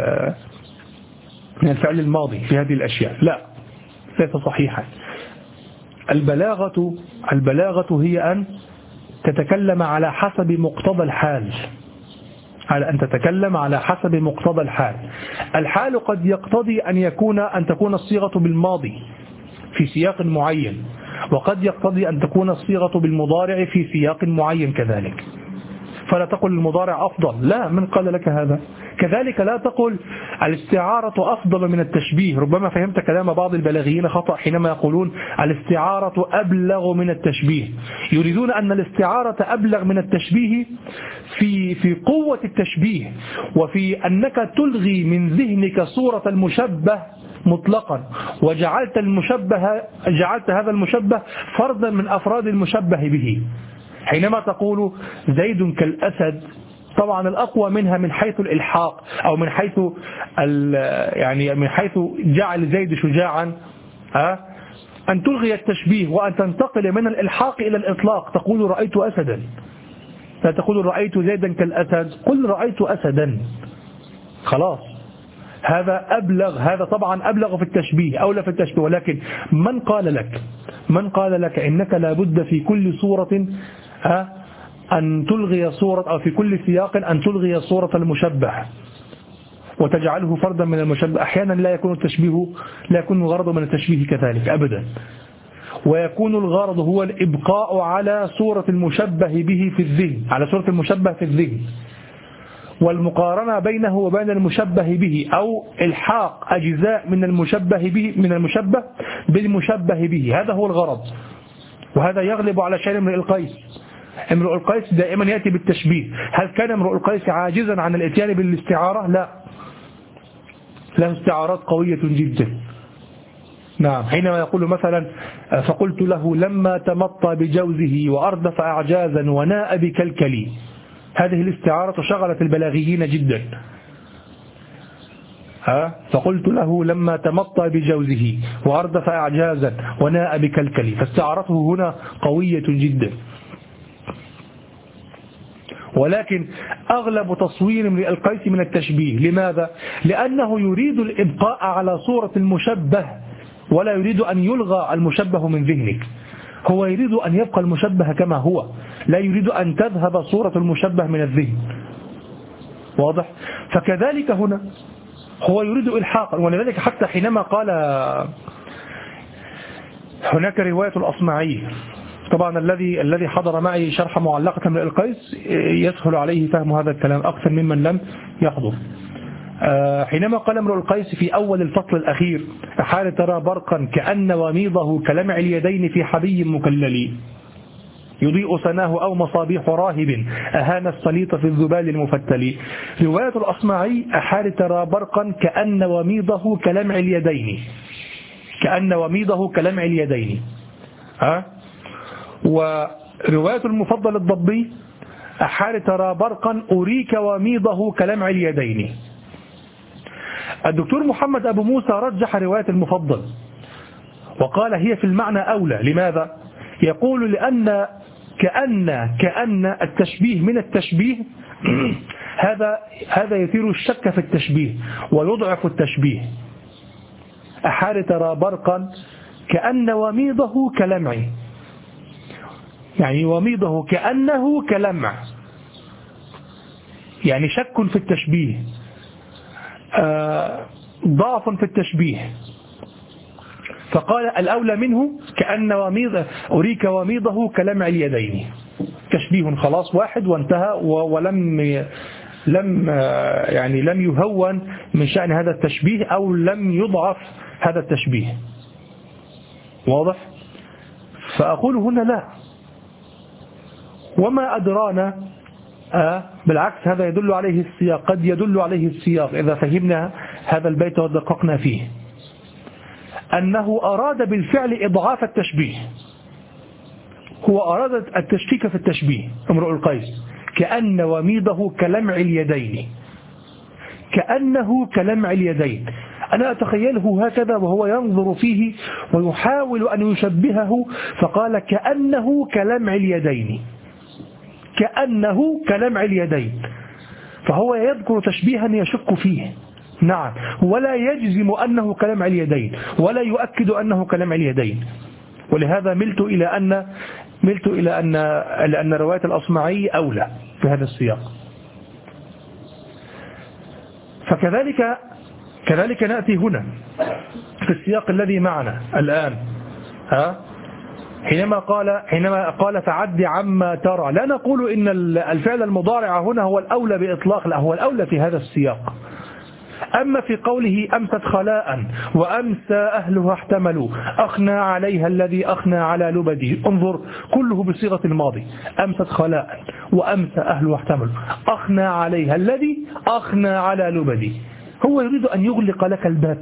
من الفعل الماضي في هذه الأشياء، لا، ليس صحيحا. البلاغة البلاغة هي أن تتكلم على حسب مقتضى الحال، على أن تتكلم على حسب مقتضى الحال. الحال قد يقتضي أن يكون أن تكون الصيغة بالماضي في سياق معين، وقد يقتضي أن تكون الصيغة بالمضارع في سياق معين كذلك، فلا تقل المضارع أفضل، لا، من قال لك هذا؟ كذلك لا تقل الاستعارة أفضل من التشبيه. ربما فهمت كلام بعض البلاغيين خطأ حينما يقولون الاستعارة أبلغ من التشبيه، يريدون أن الاستعارة أبلغ من التشبيه في في قوة التشبيه، وفي أنك تلغي من ذهنك صورة المشبه مطلقا، وجعلت المشبه جعلت هذا المشبه فردا من أفراد المشبه به. حينما تقول زيد كالأسد، طبعا الأقوى منها من حيث الإلحاق أو من حيث يعني من حيث جعل زيد شجاعا ها أن تلغي التشبيه وأن تنتقل من الإلحاق إلى الإطلاق، تقول رأيت أسدا، لا تقول رأيت زيدا كالأسد، قل رأيت أسدا، خلاص. هذا أبلغ، هذا طبعا أبلغ في التشبيه، أولى في التشبيه. ولكن من قال لك من قال لك إنك لابد في كل صورة ها أن تلغي صورة، أو في كل سياق أن تلغي صورة المشبه وتجعله فردا من المشبه؟ أحيانا لا يكون التشبيه لا يكون الغرض من التشبيه كذلك أبدا، ويكون الغرض هو الإبقاء على صورة المشبه به في الذهن، على صورة المشبه في الذهن، والمقارنة بينه وبين المشبه به، أو إلحاق أجزاء من المشبه به من المشبه بالمشبه به. هذا هو الغرض، وهذا يغلب على شأن امرؤ القيس. امرؤ القيس دائما يأتي بالتشبيه. هل كان امرؤ القيس عاجزا عن الاتيان بالاستعارة؟ لا، له استعارات قوية جدا. نعم، حينما يقول مثلا فقلت له لما تمطى بجوزه وأردف أعجازا وناء بكلكلي، هذه الاستعارة شغلت البلاغيين جدا. ها فقلت له لما تمطى بجوزه وأردف أعجازا وناء بكلكلي، فاستعارته هنا قوية جدا. ولكن أغلب تصوير امرئ القيس من التشبيه. لماذا؟ لأنه يريد الإبقاء على صورة المشبه، ولا يريد أن يلغى المشبه من ذهنك. هو يريد أن يبقى المشبه كما هو، لا يريد أن تذهب صورة المشبه من الذهن. واضح؟ فكذلك هنا هو يريد إلحاقا. ولذلك حتى حينما قال هناك رواية الأصمعي، طبعا الذي الذي حضر معي شرح معلقة امرئ القيس يسهل عليه فهم هذا الكلام أكثر ممن لم يحضر. حينما قال امرؤ القيس في أول الفصل الأخير حال ترى برقا كأن وميضه كلمع اليدين في حبي مكلل يضيء سناه أو مصابيح راهب أهان السليط في الذبال المفتل. رواية الأصمعي أحال ترى برقا كأن وميضه كلمع اليدين، كأن وميضه كلمع اليدين. ها ورواية المفضل الضبي أحال ترى برقا أريك وميضه كلمع اليدين. الدكتور محمد أبو موسى رجح رواية المفضل وقال هي في المعنى أولى. لماذا؟ يقول لأن كأن كأن التشبيه من التشبيه هذا هذا يثير الشك في التشبيه ويضعف التشبيه. أحال ترى برقا كأن وميضه كلمع، يعني وميضه كأنه كلمع، يعني شك في التشبيه، ضعف في التشبيه. فقال الأولى منه كأن وميض أريك وميضه كلمع اليدين، تشبيه خلاص واحد وانتهى، ولم لم يعني لم يهون من شأن هذا التشبيه أو لم يضعف هذا التشبيه. واضح؟ فأقول هنا لا، وما أدرانا آه بالعكس هذا يدل عليه السياق، قد يدل عليه السياق إذا فهمنا هذا البيت ودققنا فيه، أنه أراد بالفعل إضعاف التشبيه. هو أراد التشكيك في التشبيه امرؤ القيس، كأن وميضه كلمع اليدين، كأنه كلمع اليدين. أنا أتخيله هكذا وهو ينظر فيه ويحاول أن يشبهه، فقال كأنه كلمع اليدين، كأنه كلمع اليدين. فهو يذكر تشبيها يشك فيه، نعم، ولا يجزم أنه كلمع اليدين ولا يؤكد أنه كلمع اليدين. ولهذا ملت إلى أن ملت إلى أن لأن رواية الأصمعي أولى في هذا السياق. فكذلك كذلك نأتي هنا في السياق الذي معنا الآن. ها حينما قال حينما قال فعد عما ترى، لا نقول إن الفعل المضارع هنا هو الأولى بإطلاق، لا، هو الأولى في هذا السياق. أما في قوله أمست خلاء وأمسى أهلها احتملوا أخنى عليها الذي أخنى على لبدي، انظر كله بصيغة الماضي، أمست خلاء وأمسى أهلها احتملوا أخنى عليها الذي أخنى على لبدي، هو يريد أن يغلق لك الباب،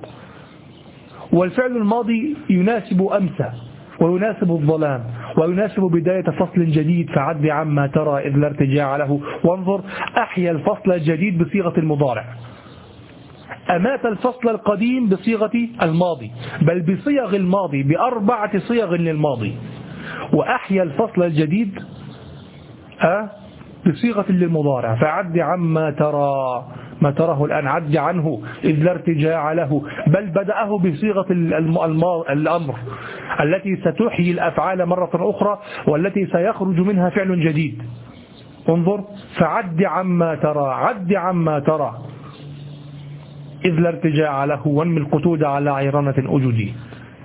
والفعل الماضي يناسب أمسى ويناسب الظلام ويناسب بداية فصل جديد، فعد عما ترى إذ لا ارتجاع له، وانظر أحيا الفصل الجديد بصيغة المضارع، أمات الفصل القديم بصيغة الماضي، بل بصيغ الماضي، بأربعة صيغ للماضي، وأحيا الفصل الجديد أه بصيغة للمضارع، فعد عما ترى، ما تراه الآن عد عنه إذ لا ارتجاع له، بل بدأه بصيغة الأمر التي ستحيي الأفعال مرة أخرى والتي سيخرج منها فعل جديد. انظر فعد عما ترى، عد عما ترى إذ لا ارتجاع له وانمي القتود على عيرانة أجدي.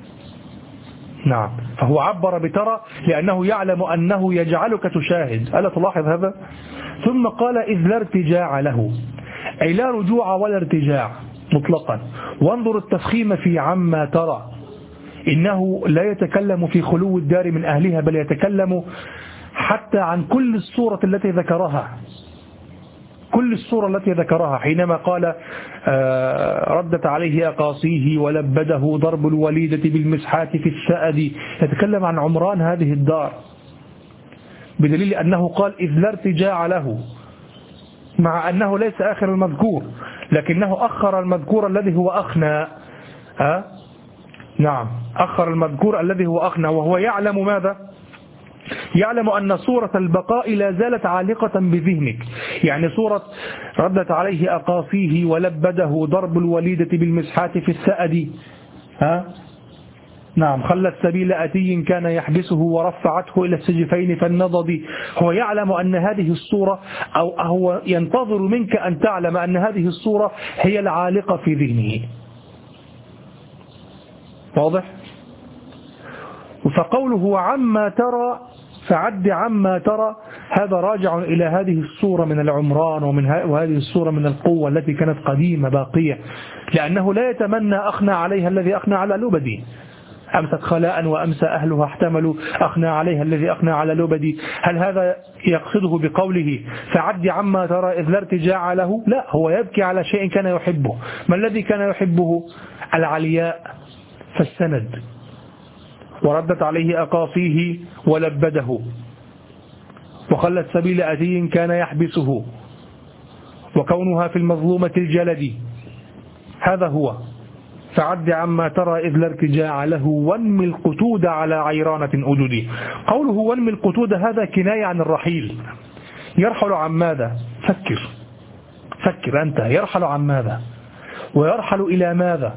نعم، فهو عبر بترى لأنه يعلم أنه يجعلك تشاهد، ألا تلاحظ هذا؟ ثم قال إذ لا ارتجاع له، أي لا رجوع ولا ارتجاع مطلقا. وانظر التفخيم في عما ترى، إنه لا يتكلم في خلو الدار من أهلها، بل يتكلم حتى عن كل الصورة التي ذكرها، كل الصورة التي ذكرها، حينما قال ردت عليه أقاصيه ولبده ضرب الوليدة بالمسحات في السأد، يتكلم عن عمران هذه الدار، بدليل أنه قال إذ لا ارتجاع له، مع أنه ليس آخر المذكور، لكنه أخر المذكور الذي هو أخنى. أه؟ نعم، أخر المذكور الذي هو أخنى، وهو يعلم ماذا؟ يعلم أن صورة البقاء لا زالت عالقة بذهنك، يعني صورة ردت عليه أقاصيه ولبده ضرب الوليدة بالمسحات في السأد، ها؟ نعم، خلت سبيل أتي كان يحبسه ورفعته إلى السجفين فالنضد، هو يعلم أن هذه الصورة، أو هو ينتظر منك أن تعلم أن هذه الصورة هي العالقة في ذهنه. واضح؟ فقوله عما ترى، فعد عما ترى، هذا راجع إلى هذه الصورة من العمران ومن وهذه الصورة من القوة التي كانت قديمة باقية، لأنه لا يتمنى أخنى عليها الذي أخنى على لبدي، أمست خلاء وأمسى أهلها احتملوا أخنى عليها الذي أخنى على لبدي. هل هذا يقصده بقوله فعد عما ترى إذ لا ارتجاع له؟ لا، هو يبكي على شيء كان يحبه. ما الذي كان يحبه؟ العلياء، فالسند، وردت عليه أقاصيه ولبده، وخلت سبيل أتي كان يحبسه، وكونها في المظلومة الجلد، هذا هو فعد عما ترى إذ لا ارتجاع له وانمي القتود على عيرانة أجدي. قوله وانمي القتود هذا كناية عن الرحيل. يرحل عن ماذا؟ فكر فكر أنت، يرحل عن ماذا؟ ويرحل إلى ماذا؟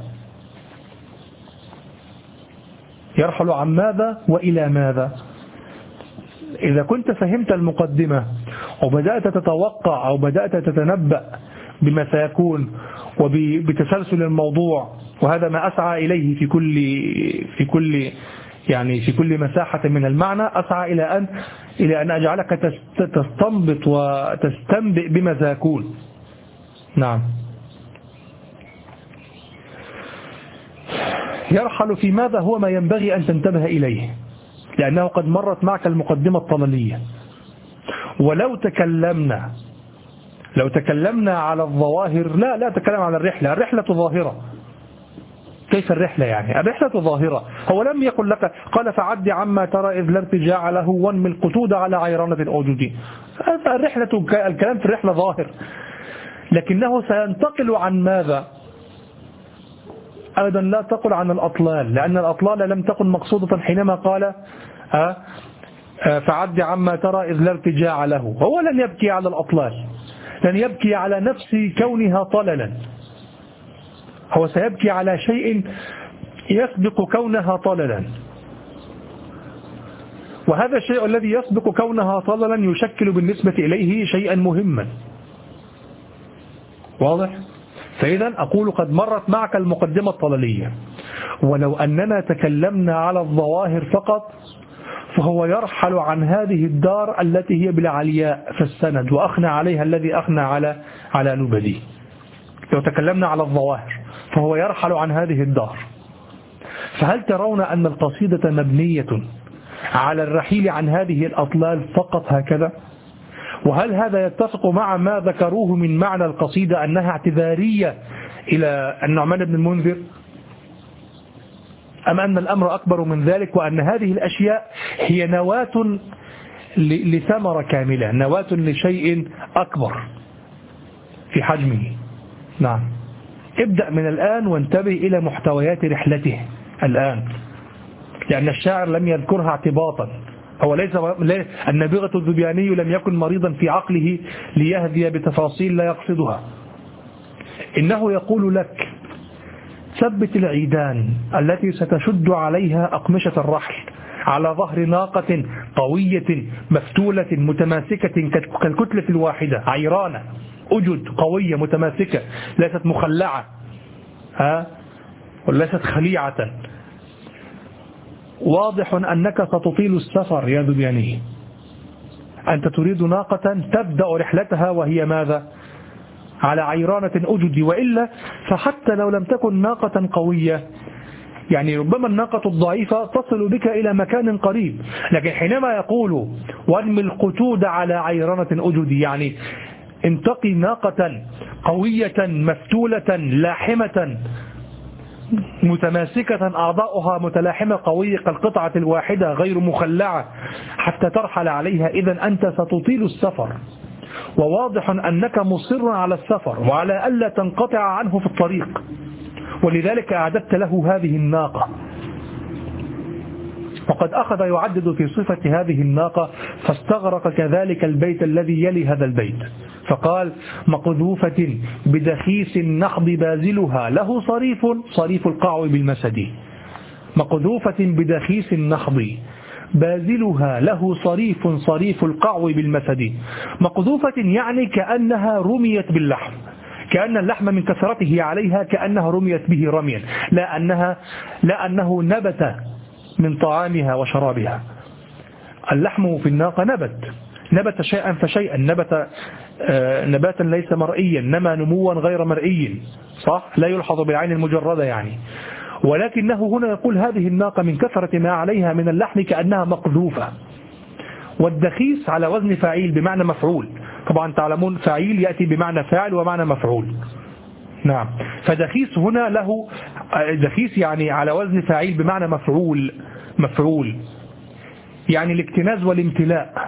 يرحل عن ماذا وإلى ماذا؟ إذا كنت فهمت المقدمة وبدأت تتوقع أو بدأت تتنبأ بما سيكون وبتسلسل الموضوع، وهذا ما أسعى إليه في كل في كل يعني في كل مساحة من المعنى، أسعى إلى أن إلى أن أجعلك تستنبط وتستنبئ بما سيكون. نعم، يرحل في ماذا هو ما ينبغي أن تنتبه إليه، لأنه قد مرت معك المقدمة الطللية. ولو تكلمنا لو تكلمنا على الظواهر، لا لا تكلم على الرحلة، الرحلة ظاهرة. كيف الرحلة يعني؟ الرحلة ظاهرة. هو لم يقل لك قال فعد عما ترى إذ لا ارتجاع له وانمي القتود على عيرانة أوجدي، الرحلة، الكلام في الرحلة ظاهر، لكنه سينتقل عن ماذا؟ أيضا لا تقل عن الأطلال، لأن الأطلال لم تكن مقصودة حينما قال فعد عما ترى إذ لا ارتجاع له. هو لن يبكي على الأطلال، لن يبكي على نفس كونها طللا، هو سيبكي على شيء يسبق كونها طللا، وهذا الشيء الذي يسبق كونها طللا يشكل بالنسبة إليه شيئا مهما. واضح؟ فإذا أقول قد مرت معك المقدمة الطللية، ولو أننا تكلمنا على الظواهر فقط فهو يرحل عن هذه الدار التي هي بالعلياء في السند وأخنى عليها الذي أخنى على على لبدي. لو تكلمنا على الظواهر فهو يرحل عن هذه الدار. فهل ترون أن القصيدة مبنية على الرحيل عن هذه الأطلال فقط هكذا؟ وهل هذا يتفق مع ما ذكروه من معنى القصيدة أنها اعتذارية إلى النعمان بن المنذر، أم أن الأمر أكبر من ذلك وأن هذه الأشياء هي نواة لثمرة كاملة، نواة لشيء أكبر في حجمه؟ نعم. ابدأ من الآن وانتبه إلى محتويات رحلته الآن، لأن الشاعر لم يذكرها اعتباطا. هو ليس النابغة الذبياني لم يكن مريضا في عقله ليهدي بتفاصيل لا يقصدها، إنه يقول لك ثبت العيدان التي ستشد عليها أقمشة الرحل على ظهر ناقة قوية مفتولة متماسكة كالكتلة الواحدة، عيرانة أجد قوية متماسكة، ليست مخلعة ها وليست خليعة. واضح أنك ستطيل السفر يا ذبياني، أنت تريد ناقة تبدأ رحلتها وهي ماذا؟ على عيرانة أجد، وإلا فحتى لو لم تكن ناقة قوية، يعني ربما الناقة الضعيفة تصل بك إلى مكان قريب، لكن حينما يقول وارمي القتود على عيرانة أجد، يعني انتقي ناقة قوية مفتولة لاحمة متماسكة أعضاؤها متلاحمة قوية كالقطعة الواحدة غير مخلعة حتى ترحل عليها. إذن أنت ستطيل السفر، وواضح أنك مصر على السفر وعلى ألا تنقطع عنه في الطريق، ولذلك أعددت له هذه الناقة. وقد أخذ يعدد في صفة هذه الناقة فاستغرق كذلك البيت الذي يلي هذا البيت، فقال مقذوفة بدخيس النحض بازلها له صريف صريف القعو بالمسد. مقذوفة بدخيس النحض بازلها له صريف صريف القعو بالمسد. مقذوفة يعني كأنها رميت باللحم، كأن اللحم من كثرته عليها كأنها رميت به رميا، لا أنها لا أنه نبت من طعامها وشرابها. اللحم في الناقة نبت نبت شيئا فشيئا، نبت آه نباتا ليس مرئيا، نما نموا غير مرئي، صح، لا يلحظ بالعين المجردة يعني. ولكنه هنا يقول هذه الناقة من كثرة ما عليها من اللحم كأنها مقذوفة. والدخيس على وزن فاعيل بمعنى مفعول، طبعا تعلمون فاعيل يأتي بمعنى فاعل ومعنى مفعول. نعم، فدخيس هنا له دخيس يعني على وزن فاعيل بمعنى مفعول مفعول يعني الاكتناز والامتلاء.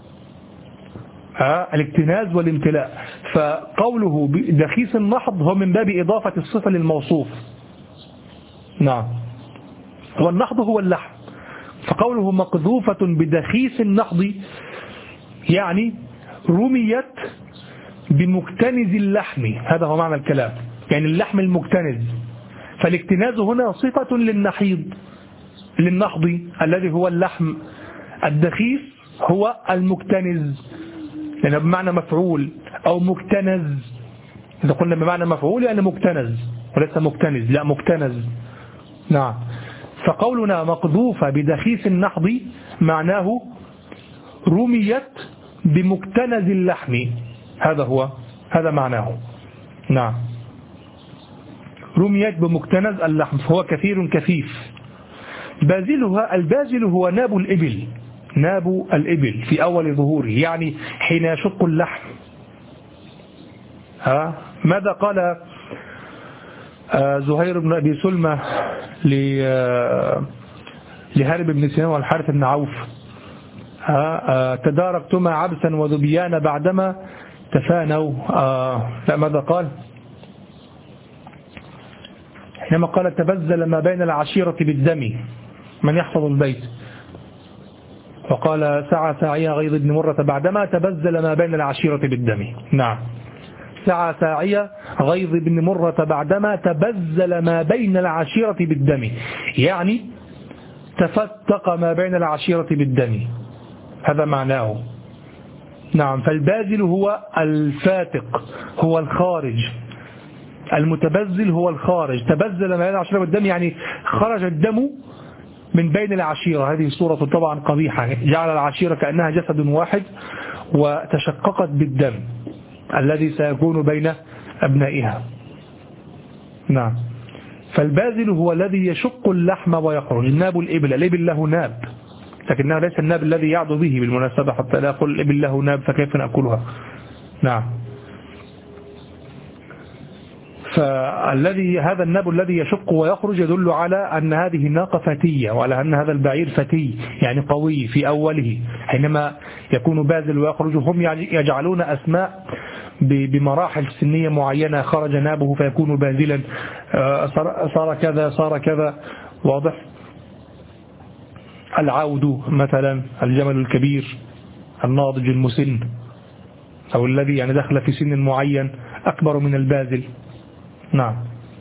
ها الاكتناز والامتلاء. فقوله دخيس النحض هو من باب إضافة الصفة للموصوف. نعم، والنحض هو اللحم. فقوله مقذوفة بدخيس النحض يعني رميت بمكتنز اللحم، هذا هو معنى الكلام، يعني اللحم المكتنز. فالاكتناز هنا صفة للنحيض للنحض الذي هو اللحم. الدخيس هو المكتنز لأنه بمعنى مفعول أو مكتنز. إذا قلنا بمعنى مفعول يعني مكتنز وليس مكتنز، لا مكتنز. نعم، فقولنا مقذوفة بدخيس النحض معناه رميت بمكتنز اللحم، هذا هو هذا معناه. نعم، رميت بمكتنز اللحم فهو كثير كثيف. بازلها، البازل هو ناب الإبل، ناب الإبل في أول ظهوره، يعني حين يشق اللحم. ها ماذا قال زهير بن أبي سلمى لهارب بن سنان والحارث بن عوف؟ تداركتما عبسا وذبيان بعدما تفانوا. لا، ماذا قال حينما قال تبذل ما بين العشيرة بالدم من يحفظ البيت؟ وقال سعى ساعي غيظ بن مرة بعدما تبذل ما بين العشيرة بالدم. نعم، سعى ساعي غيظ بن مرة بعدما تبذل ما بين العشيرة بالدم، يعني تفتق ما بين العشيرة بالدم، هذا معناه. نعم، فالبازل هو الفاتق، هو الخارج. المتبذل هو الخارج. تبذل ما بين العشيرة بالدم يعني خرج الدم من بين العشيرة. هذه صورة طبعا قبيحة، جعل العشيرة كأنها جسد واحد وتشققت بالدم الذي سيكون بين أبنائها. نعم. فالبازل هو الذي يشق اللحم ويخرج. الناب الإبل، الإبل له ناب، لكنه ليس الناب الذي يعدو به بالمناسبة، حتى لا يقول الإبل له ناب فكيف نأكلها. نعم. فالذي هذا الناب الذي يشق ويخرج يدل على أن هذه الناقة فتية، وعلى أن هذا البعير فتي يعني قوي في أوله حينما يكون بازل ويخرج. هم يجعلون أسماء بمراحل سنية معينة، خرج نابه فيكون بازلا، صار كذا صار كذا. واضح؟ العود مثلا، الجمل الكبير الناضج المسن، أو الذي يعني دخل في سن معين أكبر من البازل. نعم.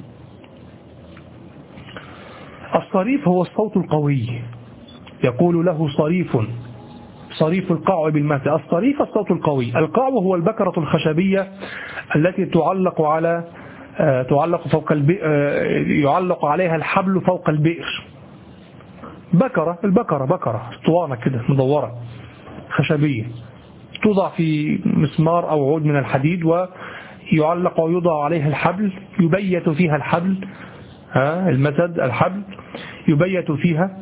الصريف هو الصوت القوي، يقول له صريف، صريف القاع بالمثل. الصريف الصوت القوي. القاع هو البكرة الخشبية التي تعلق على تعلق فوق البئر، يعلق عليها الحبل فوق البئر. بكرة، البكرة بكرة اسطوانة كده مدورة خشبية، توضع في مسمار أو عود من الحديد ويعلق ويوضع عليها الحبل، يبيت فيها الحبل، ها المسد الحبل يبيت فيها،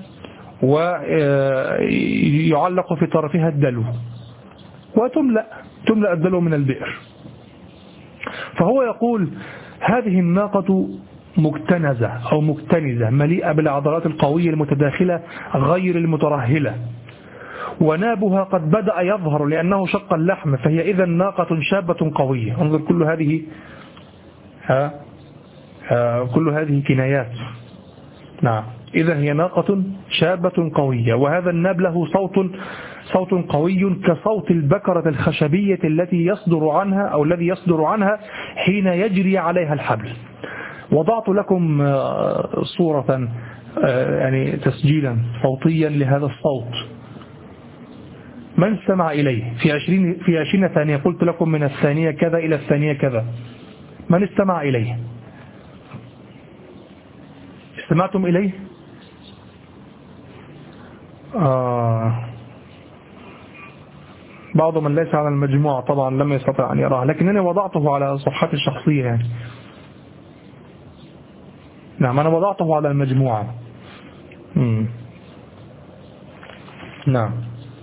ويعلق في طرفها الدلو، وتملأ تملأ الدلو من البئر. فهو يقول هذه الناقة مكتنزة أو مكتنزة، مليئة بالعضلات القوية المتداخلة غير المترهلة، ونابها قد بدأ يظهر لأنه شق اللحم، فهي إذا ناقة شابة قوية. انظر كل هذه ها ها كل هذه كنايات. نعم. إذا هي ناقة شابة قوية، وهذا الناب له صوت صوت قوي كصوت البكرة الخشبية التي يصدر عنها أو الذي يصدر عنها حين يجري عليها الحبل. وضعت لكم صورة يعني تسجيلا صوتيا لهذا الصوت، من استمع إليه في عشرين في عشرين ثانية. قلت لكم من الثانية كذا إلى الثانية كذا، من استمع إليه؟ استمعتم إليه؟ آه بعض من ليس على المجموعة طبعا لم يستطع أن يراه، لكنني وضعته على صفحتي الشخصية يعني. نعم، أنا وضعته على المجموعة. مم. نعم.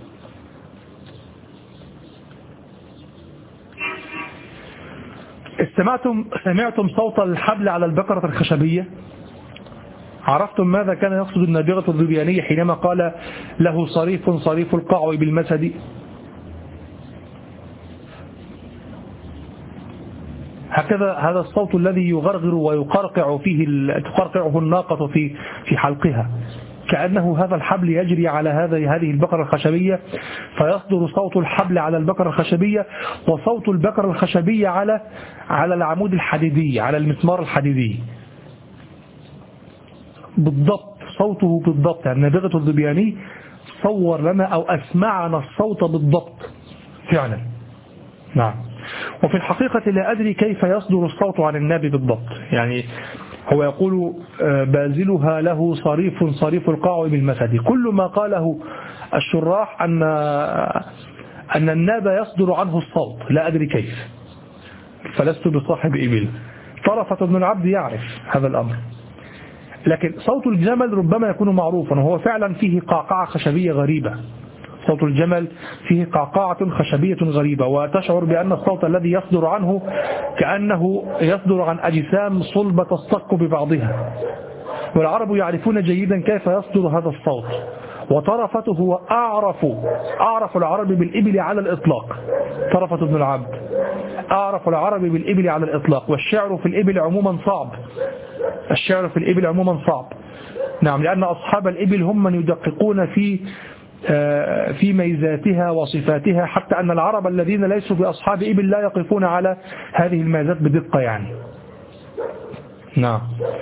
استمعتم سمعتم صوت الحبل على البكرة الخشبية؟ عرفتم ماذا كان يقصد النابغة الذبيانية حينما قال له صريف صريف القاع بالمسد؟ هكذا هذا الصوت الذي يغرغر ويقرقع فيه تقرقعه الناقة في في حلقها، كأنه هذا الحبل يجري على هذه هذه البقرة الخشبية، فيصدر صوت الحبل على البقرة الخشبية وصوت البقرة الخشبية على على العمود الحديدي، على المسمار الحديدي بالضبط، صوته بالضبط. يعني النابغة الذبياني صور لنا أو أسمعنا الصوت بالضبط فعلا. نعم. وفي الحقيقة لا أدري كيف يصدر الصوت عن النابي بالضبط. يعني هو يقول بازلها له صريف صريف القاع بالمسد. كل ما قاله الشراح أن أن الناب يصدر عنه الصوت، لا أدري كيف، فلست بصاحب إبل. طرفة بن العبد يعرف هذا الأمر، لكن صوت الجمل ربما يكون معروفا، وهو فعلا فيه قعقعة خشبية غريبة. صوت الجمل فيه قعقعة خشبية غريبة، وتشعر بأن الصوت الذي يصدر عنه كأنه يصدر عن أجسام صلبة تصطك ببعضها، والعرب يعرفون جيدا كيف يصدر هذا الصوت. وطرفته هو أعرف أعرف العرب بالإبل على الإطلاق. طرفة بن العبد أعرف العرب بالإبل على الإطلاق، والشعر في الإبل عموما صعب. الشعر في الإبل عموما صعب. نعم، لأن أصحاب الإبل هم من يدققون في في ميزاتها وصفاتها، حتى أن العرب الذين ليسوا بأصحاب إبل لا يقفون على هذه الميزات بدقة يعني. نعم.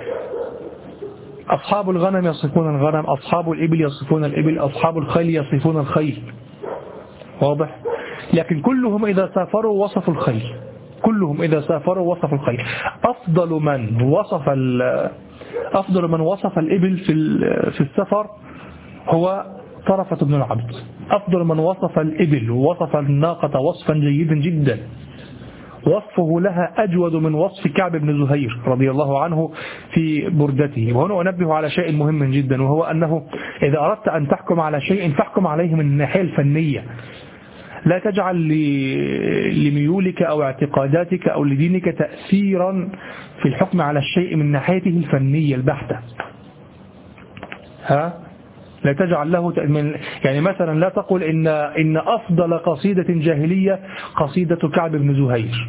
أصحاب الغنم يصفون الغنم، أصحاب الإبل يصفون الإبل، أصحاب الخيل يصفون الخيل. واضح؟ لكن كلهم إذا سافروا وصفوا الخيل، كلهم إذا سافروا وصفوا الخيل. أفضل من وصف أفضل من وصف الإبل في في السفر هو طرفة بن العبد، أفضل من وصف الإبل ووصف الناقة وصفا جيدا جدا، وصفه لها أجود من وصف كعب بن زهير رضي الله عنه في بردته. وهنا أنبه على شيء مهم جدا، وهو أنه إذا أردت أن تحكم على شيء فاحكم عليه من الناحية الفنية، لا تجعل لميولك أو اعتقاداتك أو لدينك تأثيرا في الحكم على الشيء من ناحيته الفنية البحتة. ها؟ لا تجعل له يعني مثلا لا تقل إن, إن أفضل قصيدة جاهلية قصيدة كعب بن زهير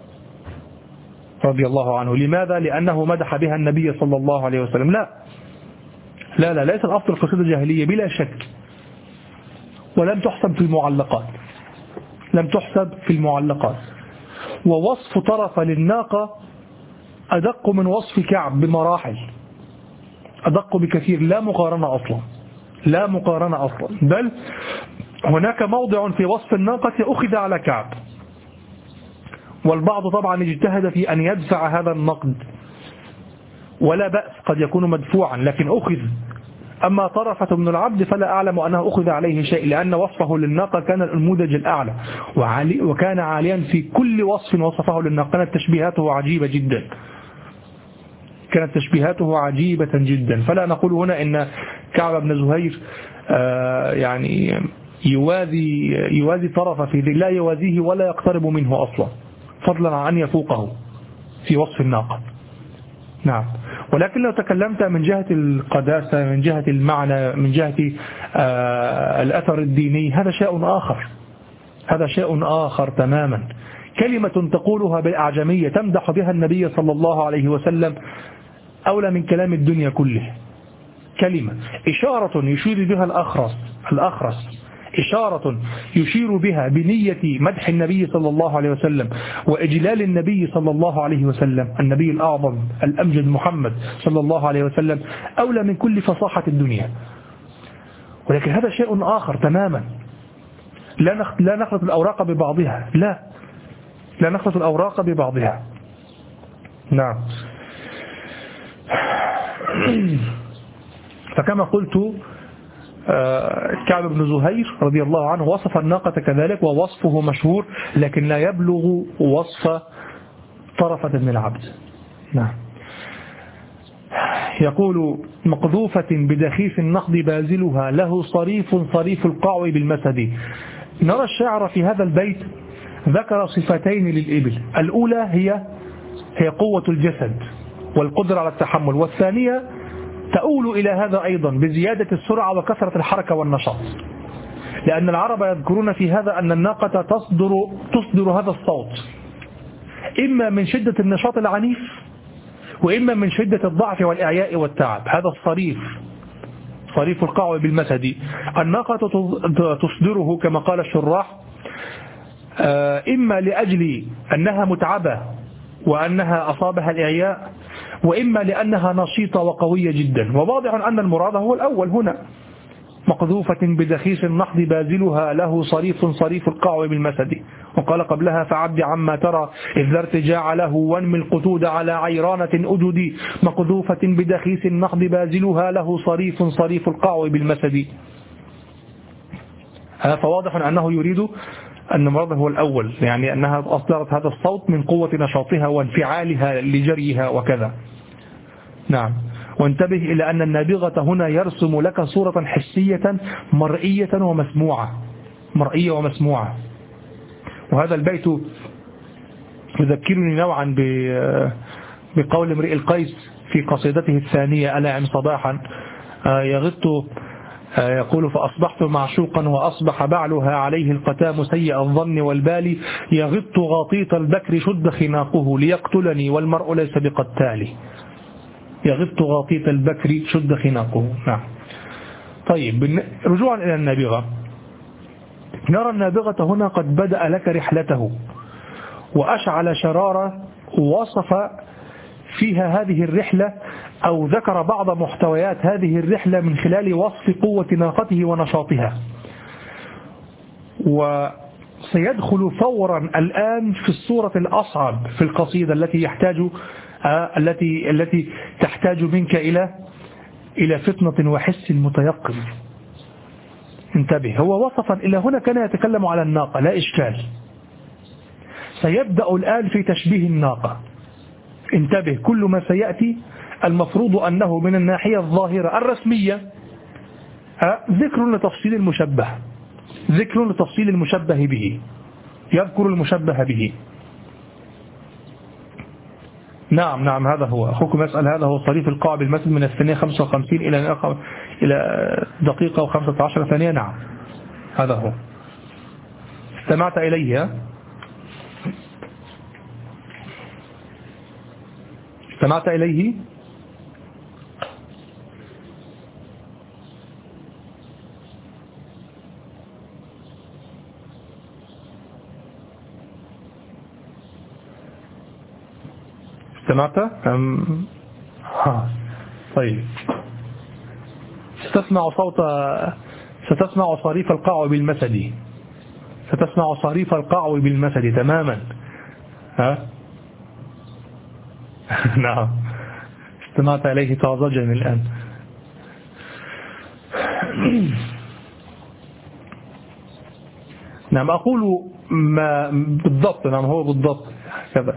رضي الله عنه. لماذا؟ لأنه مدح بها النبي صلى الله عليه وسلم. لا لا لا ليس الأفضل قصيدة جاهلية بلا شك، ولم تحسب في المعلقات، لم تحسب في المعلقات. ووصف طرف للناقة أدق من وصف كعب بمراحل، أدق بكثير، لا مقارنة أصلا، لا مقارنة أصلا. بل هناك موضع في وصف الناقة أخذ على كعب، والبعض طبعا اجتهد في أن يدفع هذا النقد، ولا بأس، قد يكون مدفوعا لكن أخذ. أما طرفة بن العبد فلا أعلم أنه أخذ عليه شيء، لأن وصفه للناقة كان النموذج الأعلى، وكان عاليا في كل وصف وصفه للناقة. كانت تشبيهاته عجيبة جدا، كانت تشبيهاته عجيبة جدا. فلا نقول هنا إن كعب بن زهير آه يعني يوازي يوازي طرف في ذي، لا يوازيه ولا يقترب منه أصلا، فضلا عن يفوقه في وصف الناقة. نعم. ولكن لو تكلمت من جهة القداسة، من جهة المعنى، من جهة آه الأثر الديني، هذا شيء آخر، هذا شيء آخر تماما. كلمة تقولها بالأعجمية تمدح بها النبي صلى الله عليه وسلم أولى من كلام الدنيا كله. كلمة، إشارة يشير بها الأخرس الأخرس إشارة يشير بها بنية مدح النبي صلى الله عليه وسلم وإجلال النبي صلى الله عليه وسلم، النبي الأعظم الأمجد محمد صلى الله عليه وسلم، أولى من كل فصاحة الدنيا. ولكن هذا شيء آخر تماما. لا نخلط الأوراق ببعضها، لا لا نخلط الأوراق ببعضها. نعم. فكما قلت كعب بن زهير رضي الله عنه وصف الناقة كذلك، ووصفه مشهور، لكن لا يبلغ وصف طرفة بن العبد. نعم. يقول: مقذوفة بدخيف النخض بازلها له صريف صريف القعو بالمسد. نرى الشاعر في هذا البيت ذكر صفتين للإبل، الأولى هي هي قوة الجسد والقدرة على التحمل، والثانية تؤول إلى هذا أيضا بزيادة السرعة وكثرة الحركة والنشاط، لأن العرب يذكرون في هذا أن الناقة تصدر, تصدر هذا الصوت إما من شدة النشاط العنيف وإما من شدة الضعف والإعياء والتعب. هذا الصريف صريف القعو بالمسد. الناقة تصدره كما قال الشراح إما لأجل أنها متعبة وأنها أصابها الإعياء، وإما لأنها نشيطة وقوية جدا. وواضح أن المراد هو الأول هنا. مقذوفة بدخيس النحض بازلها له صريف صريف القعو بالمسد. وقال قبلها: فعبد عما ترى إذ ذا ارتجاع له وانمي القتود على عيرانة أجدي. مقذوفة بدخيس النحض بازلها له صريف صريف القعو بالمسد. فواضح أنه يريد أن المراد هو الأول، يعني أنها أصدرت هذا الصوت من قوة نشاطها وانفعالها لجريها وكذا. نعم. وانتبه إلى أن النابغة هنا يرسم لك صورة حسية مرئية ومسموعة، مرئية ومسموعة. وهذا البيت يذكرني نوعا بقول امرئ القيس في قصيدته الثانية: ألاعم صباحا يغط يقول: فأصبحت معشوقا وأصبح بعلها عليه القتام سيء الظن والبال. يغط غاطيط البكر شد خناقه ليقتلني والمرء ليس بقتال. يغط غاطيط البكر شد خناقه. نعم. طيب، رجوعا إلى النابغة، نرى النابغة هنا قد بدأ لك رحلته وأشعل شرارة وصف فيها هذه الرحلة، أو ذكر بعض محتويات هذه الرحلة من خلال وصف قوة ناقته ونشاطها. وسيدخل فورا الآن في الصورة الأصعب في القصيدة التي يحتاج آه التي التي تحتاج منك إلى إلى فطنة وحس متيقظ. انتبه، هو وصفا إلى هنا كان يتكلم على الناقة لا إشكال. سيبدأ الآن في تشبيه الناقة. انتبه، كل ما سيأتي المفروض أنه من الناحية الظاهرة الرسمية ذكر لتفصيل المشبه، ذكر لتفصيل المشبه به، يذكر المشبه به. نعم نعم هذا هو أخوكم يسأل، هذا هو صريف القاع بالمثل من الثانية خمسة وخمسين إلى إلى دقيقة وخمسة عشر ثانية. نعم هذا هو. استمعت إليه؟ استمعت إليه؟ استمعت أم ها طيب. ستسمع صوت ستسمع صريف القعو بالمسد، ستسمع صريف القعو بالمسد تماما. ها نعم استمعت إليه طازجا الآن. نعم أقول ما بالضبط. نعم هو بالضبط كذا.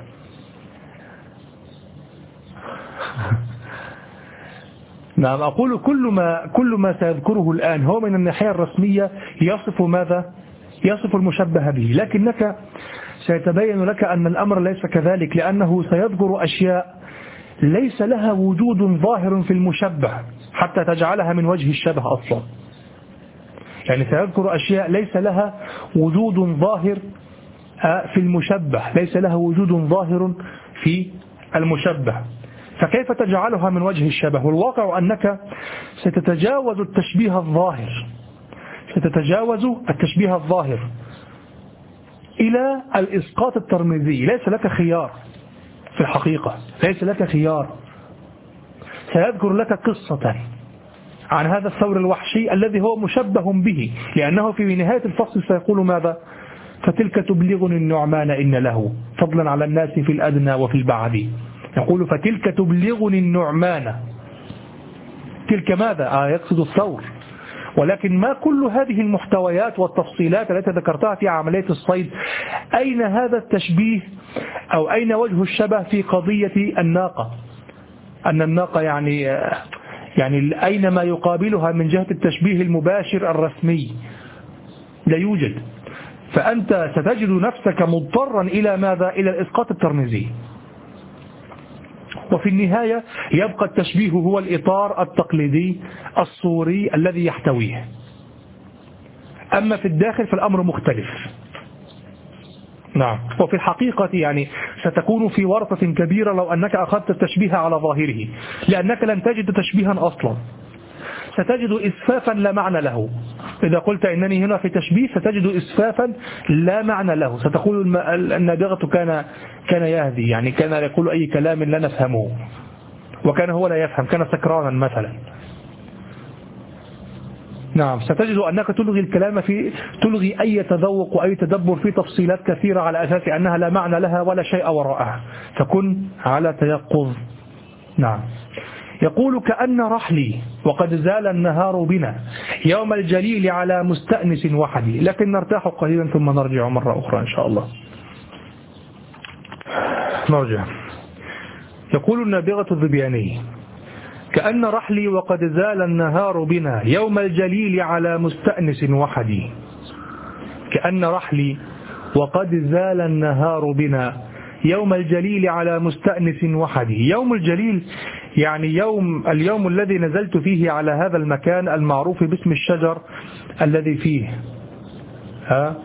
نعم أقول كل ما كل ما سيذكره الآن هو من الناحية الرسمية يصف ماذا؟ يصف المشبه به، لكنك سيتبين لك أن الأمر ليس كذلك، لأنه سيذكر أشياء ليس لها وجود ظاهر في المشبه حتى تجعلها من وجه الشبه أصلا. يعني سيذكر أشياء ليس لها وجود ظاهر في المشبه، ليس لها وجود ظاهر في المشبه، فكيف تجعلها من وجه الشبه؟ والواقع أنك ستتجاوز التشبيه الظاهر، ستتجاوز التشبيه الظاهر إلى الإسقاط الترميزي. ليس لك خيار في الحقيقة، ليس لك خيار. سيذكر لك قصة عن هذا الثور الوحشي الذي هو مشبه به، لأنه في نهاية الفصل سيقول ماذا؟ فتلك تبلغني النعمان إن له فضلا على الناس في الأدنى وفي البعد. يقول فتلك تبلغني النعمان، تلك ماذا؟ آه يقصد الثور. ولكن ما كل هذه المحتويات والتفصيلات التي ذكرتها في عملية الصيد؟ أين هذا التشبيه أو أين وجه الشبه في قضية الناقة؟ أن الناقة يعني يعني أين ما يقابلها من جهة التشبيه المباشر الرسمي؟ لا يوجد. فأنت ستجد نفسك مضطرا إلى ماذا؟ إلى الإسقاط الترميزي. وفي النهاية يبقى التشبيه هو الإطار التقليدي الصوري الذي يحتويه. أما في الداخل فالأمر مختلف. نعم. وفي الحقيقة يعني ستكون في ورطة كبيرة لو أنك أخذت التشبيه على ظاهره، لأنك لن تجد تشبيها أصلا، ستجد إسفافا لا معنى له. إذا قلت إنني هنا في تشبيه ستجد إسفافا لا معنى له. ستقول النابغة كان كان يهدي، يعني كان يقول أي كلام لا نفهمه، وكان هو لا يفهم، كان سكرانا مثلا. نعم. ستجد أنك تلغي الكلام في تلغي أي تذوق وأي تدبر في تفصيلات كثيرة على أساس أنها لا معنى لها ولا شيء وراءها، فكن على تيقظ. نعم. يقول كأن رحلي وقد زال النهار بنا يوم الجليل على مستأنس وحدي، لكن نرتاح قليلا ثم نرجع مرة أخرى إن شاء الله. نرجع. يقول النابغة الذبياني كأن رحلي وقد زال النهار بنا يوم الجليل على مستأنس وحدي. كأن رحلي وقد زال النهار بنا يوم الجليل على مستأنس وحدي. يوم الجليل يعني يوم اليوم الذي نزلت فيه على هذا المكان المعروف باسم الشجر الذي فيه ها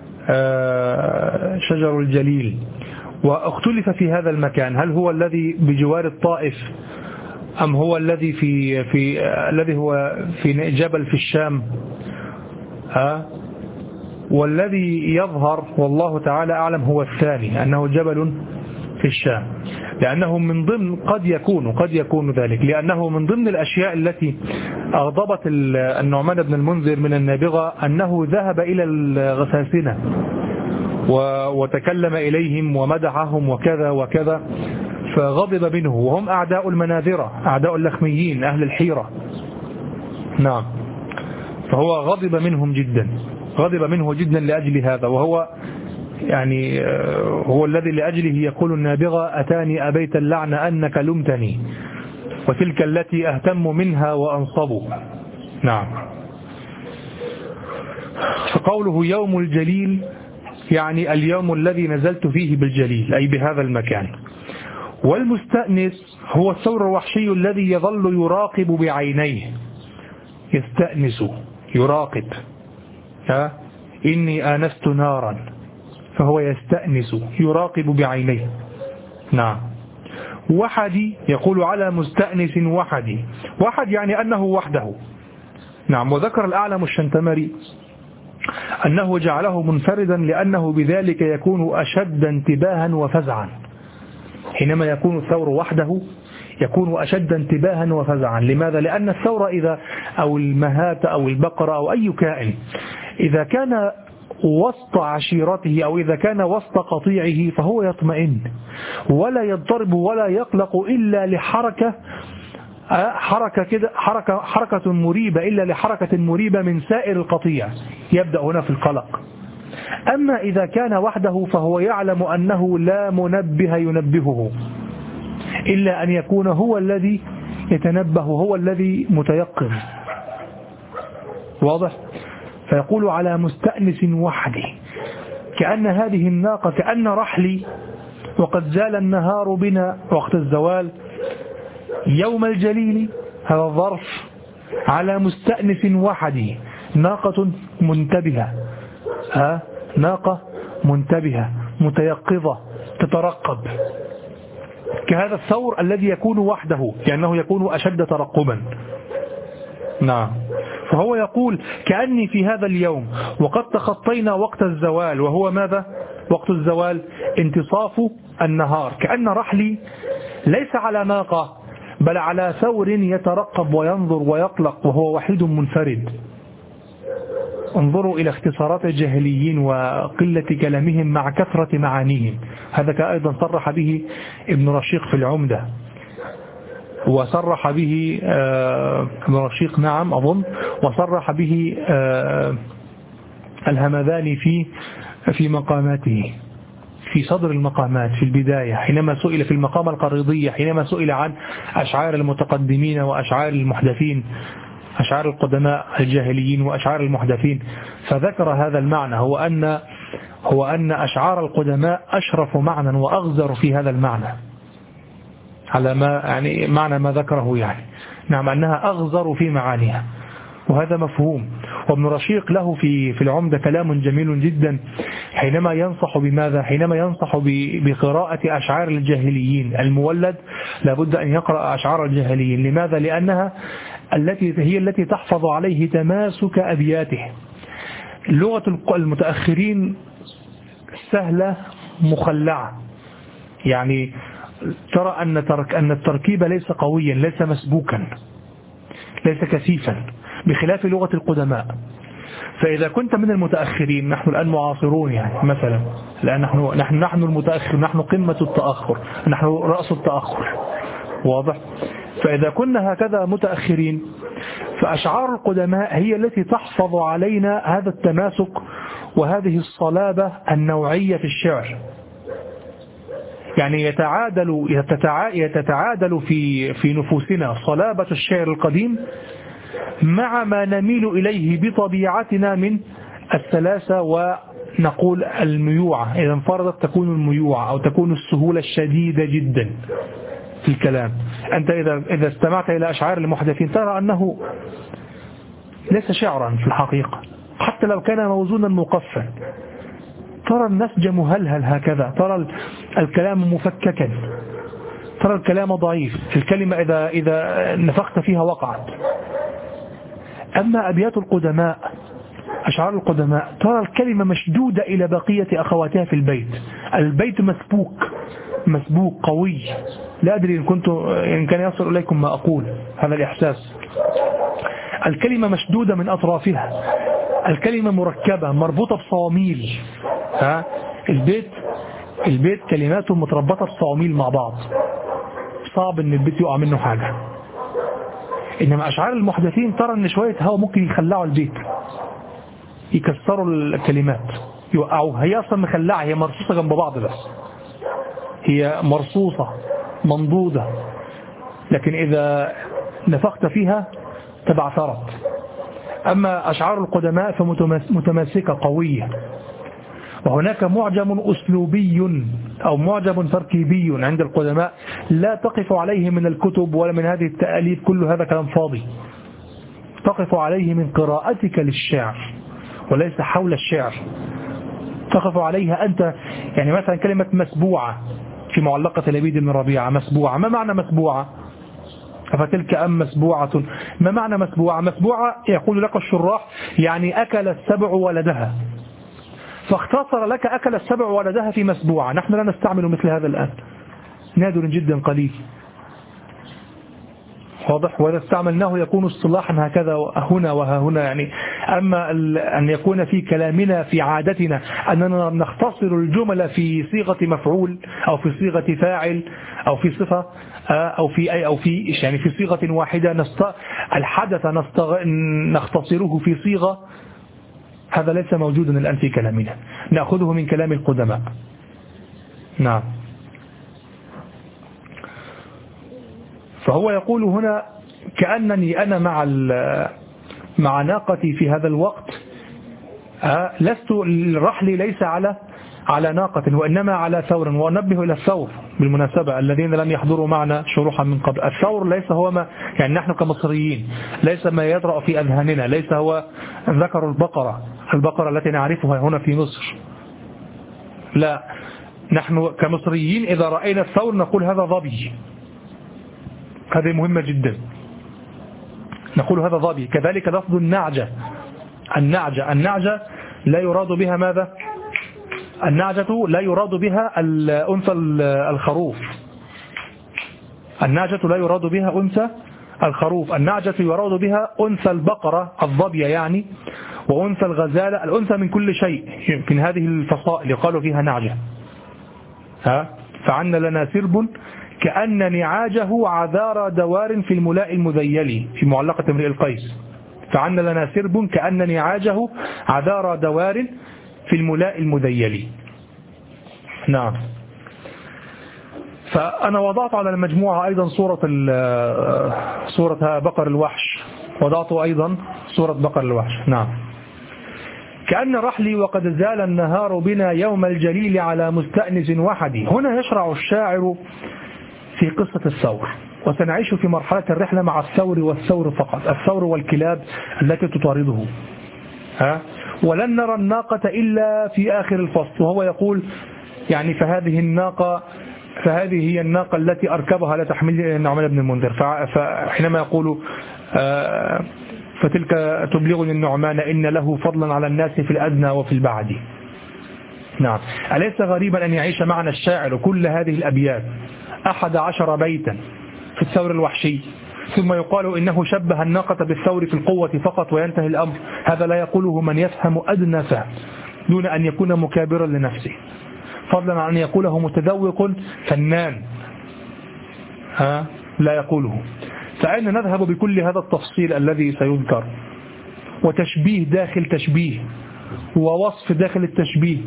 آه شجر الجليل. واختلف في هذا المكان، هل هو الذي بجوار الطائف أم هو الذي في في آه الذي هو في جبل في الشام؟ ها والذي يظهر والله تعالى أعلم هو الثاني، أنه جبل في الشام، لأنه من ضمن قد يكون قد يكون ذلك لأنه من ضمن الأشياء التي أغضبت النعمان بن المنذر من النابغة أنه ذهب إلى الغساسنة وتكلم إليهم ومدحهم وكذا وكذا، فغضب منه، وهم أعداء المناذرة، أعداء اللخميين أهل الحيرة. نعم. فهو غضب منهم جدا، غضب منه جدا لأجل هذا، وهو يعني هو الذي لأجله يقول النابغة أتاني أبيت اللعن أنك لمتني وتلك التي أهتم منها وأنصب. نعم. فقوله يوم الجليل يعني اليوم الذي نزلت فيه بالجليل أي بهذا المكان. والمستأنس هو الثور الوحشي الذي يظل يراقب بعينيه، يستأنس يراقب، ها إني آنست نارا، فهو يستأنس يراقب بعينيه. نعم. وحدي يقول على مستأنس وحدي، وحد يعني أنه وحده. نعم. وذكر الأعلم الشنتمري أنه جعله منفردا لأنه بذلك يكون أشد انتباها وفزعا. حينما يكون الثور وحده يكون أشد انتباها وفزعا. لماذا؟ لأن الثور إذا أو المهات أو البقرة أو أي كائن إذا كان وسط عشيرته أو إذا كان وسط قطيعه فهو يطمئن ولا يضطرب ولا يقلق إلا لحركة حركة كده حركة حركة مريبة إلا لحركة مريبة من سائر القطيع، يبدأ هنا في القلق. أما إذا كان وحده فهو يعلم أنه لا منبه ينبهه إلا أن يكون هو الذي يتنبه، هو الذي متيقظ. واضح؟ فيقول على مستأنس وحدي، كأن هذه الناقة كأن رحلي وقد زال النهار بنا وقت الزوال يوم الجليل، هذا الظرف على مستأنس وحدي، ناقة منتبهة، ها ناقة منتبهة متيقظة تترقب، كهذا الثور الذي يكون وحده لأنه يكون أشد ترقبا. نعم. فهو يقول كأني في هذا اليوم وقد تخطينا وقت الزوال، وهو ماذا؟ وقت الزوال انتصاف النهار، كأن رحلي ليس على ناقة بل على ثور يترقب وينظر ويقلق وهو وحيد منفرد. انظروا إلى اختصارات الجاهليين وقلة كلامهم مع كثرة معانيهم. هذا أيضا صرح به ابن رشيق في العمدة، وصرح به ابن رشيق نعم أظن، وصرح به الهمذاني في في مقاماته في صدر المقامات في البداية، حينما سئل في المقامة القريضية، حينما سئل عن أشعار المتقدمين وأشعار المحدثين، أشعار القدماء الجاهليين وأشعار المحدثين، فذكر هذا المعنى، هو أن هو أن أشعار القدماء أشرف معنى وأغزر في هذا المعنى، على ما يعني معنى ما ذكره يعني. نعم، أنها أغزر في معانيها، وهذا مفهوم. وابن رشيق له في في العمدة كلام جميل جدا حينما ينصح بماذا؟ حينما ينصح بقراءة أشعار الجاهليين. المولد لابد أن يقرأ أشعار الجاهليين. لماذا؟ لأنها التي هي التي تحفظ عليه تماسك أبياته. لغة المتأخرين سهلة مخلعة، يعني ترى أن ترك أن التركيب ليس قويا، ليس مسبوكا، ليس كثيفا، بخلاف لغة القدماء. فإذا كنت من المتأخرين، نحن الآن معاصرون يعني مثلا، الآن نحن نحن نحن المتأخر، نحن قمة التأخر، نحن رأس التأخر. واضح؟ فإذا كنا هكذا متأخرين فأشعار القدماء هي التي تحفظ علينا هذا التماسك وهذه الصلابة النوعية في الشعر. يعني يتعادل يتعادل في في نفوسنا صلابة الشعر القديم مع ما نميل إليه بطبيعتنا من السلاسة ونقول الميوعة. إذا انفردت تكون الميوعة أو تكون السهولة الشديدة جدا في الكلام. أنت إذا إذا استمعت إلى أشعار المحدثين ترى أنه ليس شعرا في الحقيقة، حتى لو كان موزونا مقفا. ترى النسج مهلهل هكذا، ترى الكلام مفككا، ترى الكلام ضعيف، الكلمة إذا إذا نفخت فيها وقعت. أما أبيات القدماء، أشعار القدماء، ترى الكلمة مشدودة إلى بقية أخواتها في البيت. البيت مسبوك مسبوك قوي. لا أدري إن كنت إن كان يصل إليكم ما أقول، هذا الإحساس. الكلمة مشدودة من أطرافها، الكلمة مركبة مربوطة بصواميل. ها البيت البيت كلماته متربطة بصواميل مع بعض، صعب إن البيت يقع منه حاجة. إنما أشعار المحدثين ترى أن شوية هوا ممكن يخلعوا البيت، يكسروا الكلمات، يوقعوها. هي أصلا مخلعة، هي مرصوصة جنب بعض، بس هي مرصوصة منضودة، لكن إذا نفخت فيها تبعثرت. أما أشعار القدماء فمتماسكة قوية. وهناك معجم أسلوبي أو معجم تركيبي عند القدماء لا تقف عليه من الكتب ولا من هذه التأليف، كل هذا كلام فاضي. تقف عليه من قراءتك للشعر وليس حول الشعر، تقف عليها أنت. يعني مثلا كلمة مسبوعة في معلقة لبيد بن ربيعة، مسبوعة، ما معنى مسبوعة؟ أفتلك أم مسبوعة؟ ما معنى مسبوعة؟ مسبوعة يقول لك الشراح يعني أكل السبع ولدها، فاختصر لك أكل السبع ولدها في مسبوعة. نحن لا نستعمل مثل هذا الآن، نادر جدا قليل، واضح؟ وإذا استعملناه يكون اصطلاحا هكذا هنا وها هنا. يعني أما أن يكون في كلامنا في عادتنا أننا نختصر الجمل في صيغة مفعول أو في صيغة فاعل أو في صفة أو في أي أو في يعني في صيغة واحدة، نست... الحدث نستغ... نختصره في صيغة، هذا ليس موجودا الآن في كلامنا، نأخذه من كلام القدماء. نعم. فهو يقول هنا كأنني أنا مع مع ناقتي في هذا الوقت، لست رحلي ليس على على ناقة وإنما على ثور. وأنبه إلى الثور بالمناسبة الذين لم يحضروا معنا شروحا من قبل. الثور ليس هو ما يعني نحن كمصريين ليس ما يطرأ في أذهاننا، ليس هو ذكر البقرة البقرة التي نعرفها هنا في مصر، لا، نحن كمصريين إذا رأينا الثور نقول هذا ظبي، هذه مهمة جدا، نقول هذا ظبي. كذلك لفظ النعجة، النعجة النعجة لا يراد بها ماذا؟ النعجة لا يراد بها الأنثى الخروف، النعجة لا يراد بها أنثى الخروف، النعجة يراد بها أنثى البقرة الظبية يعني، وأنثى الغزالة، الأنثى من كل شيء من هذه الفصائل يقال فيها نعجة. ها فعنا لنا سرب كأن نعاجه عذار دوار في الملاء المذيل في معلقة امرئ القيس. فعنا لنا سرب كأن نعاجه عذار دوار في الملاء المذيل. نعم. فأنا وضعت على المجموعة أيضا صورة صورة بقر الوحش، وضعت أيضا صورة بقر الوحش. نعم. كأن رحلي وقد زال النهار بنا يوم الجليل على مستأنس وحدي. هنا يشرع الشاعر في قصة الثور، وسنعيش في مرحلة الرحلة مع الثور والثور فقط، الثور والكلاب التي تطارده، ها؟ ولن نرى الناقة إلا في آخر الفصل. وهو يقول يعني فهذه الناقة فهذه هي الناقة التي أركبها لا تحمل النعمان بن المنذر. فحينما يقول فتلك تبلغني النعمان إن له فضلا على الناس في الأدنى وفي البعد. نعم. أليس غريبا أن يعيش معنا الشاعر كل هذه الأبيات أحد عشر بيتا في الثور الوحشي، ثم يقال إنه شبه الناقة بالثور في القوة فقط وينتهي الأمر؟ هذا لا يقوله من يفهم أدنى فهم دون أن يكون مكابرا لنفسه، فضلا عن أن يقوله متذوق فنان، ها لا يقوله. فأين نذهب بكل هذا التفصيل الذي سيذكر، وتشبيه داخل تشبيه، ووصف داخل التشبيه؟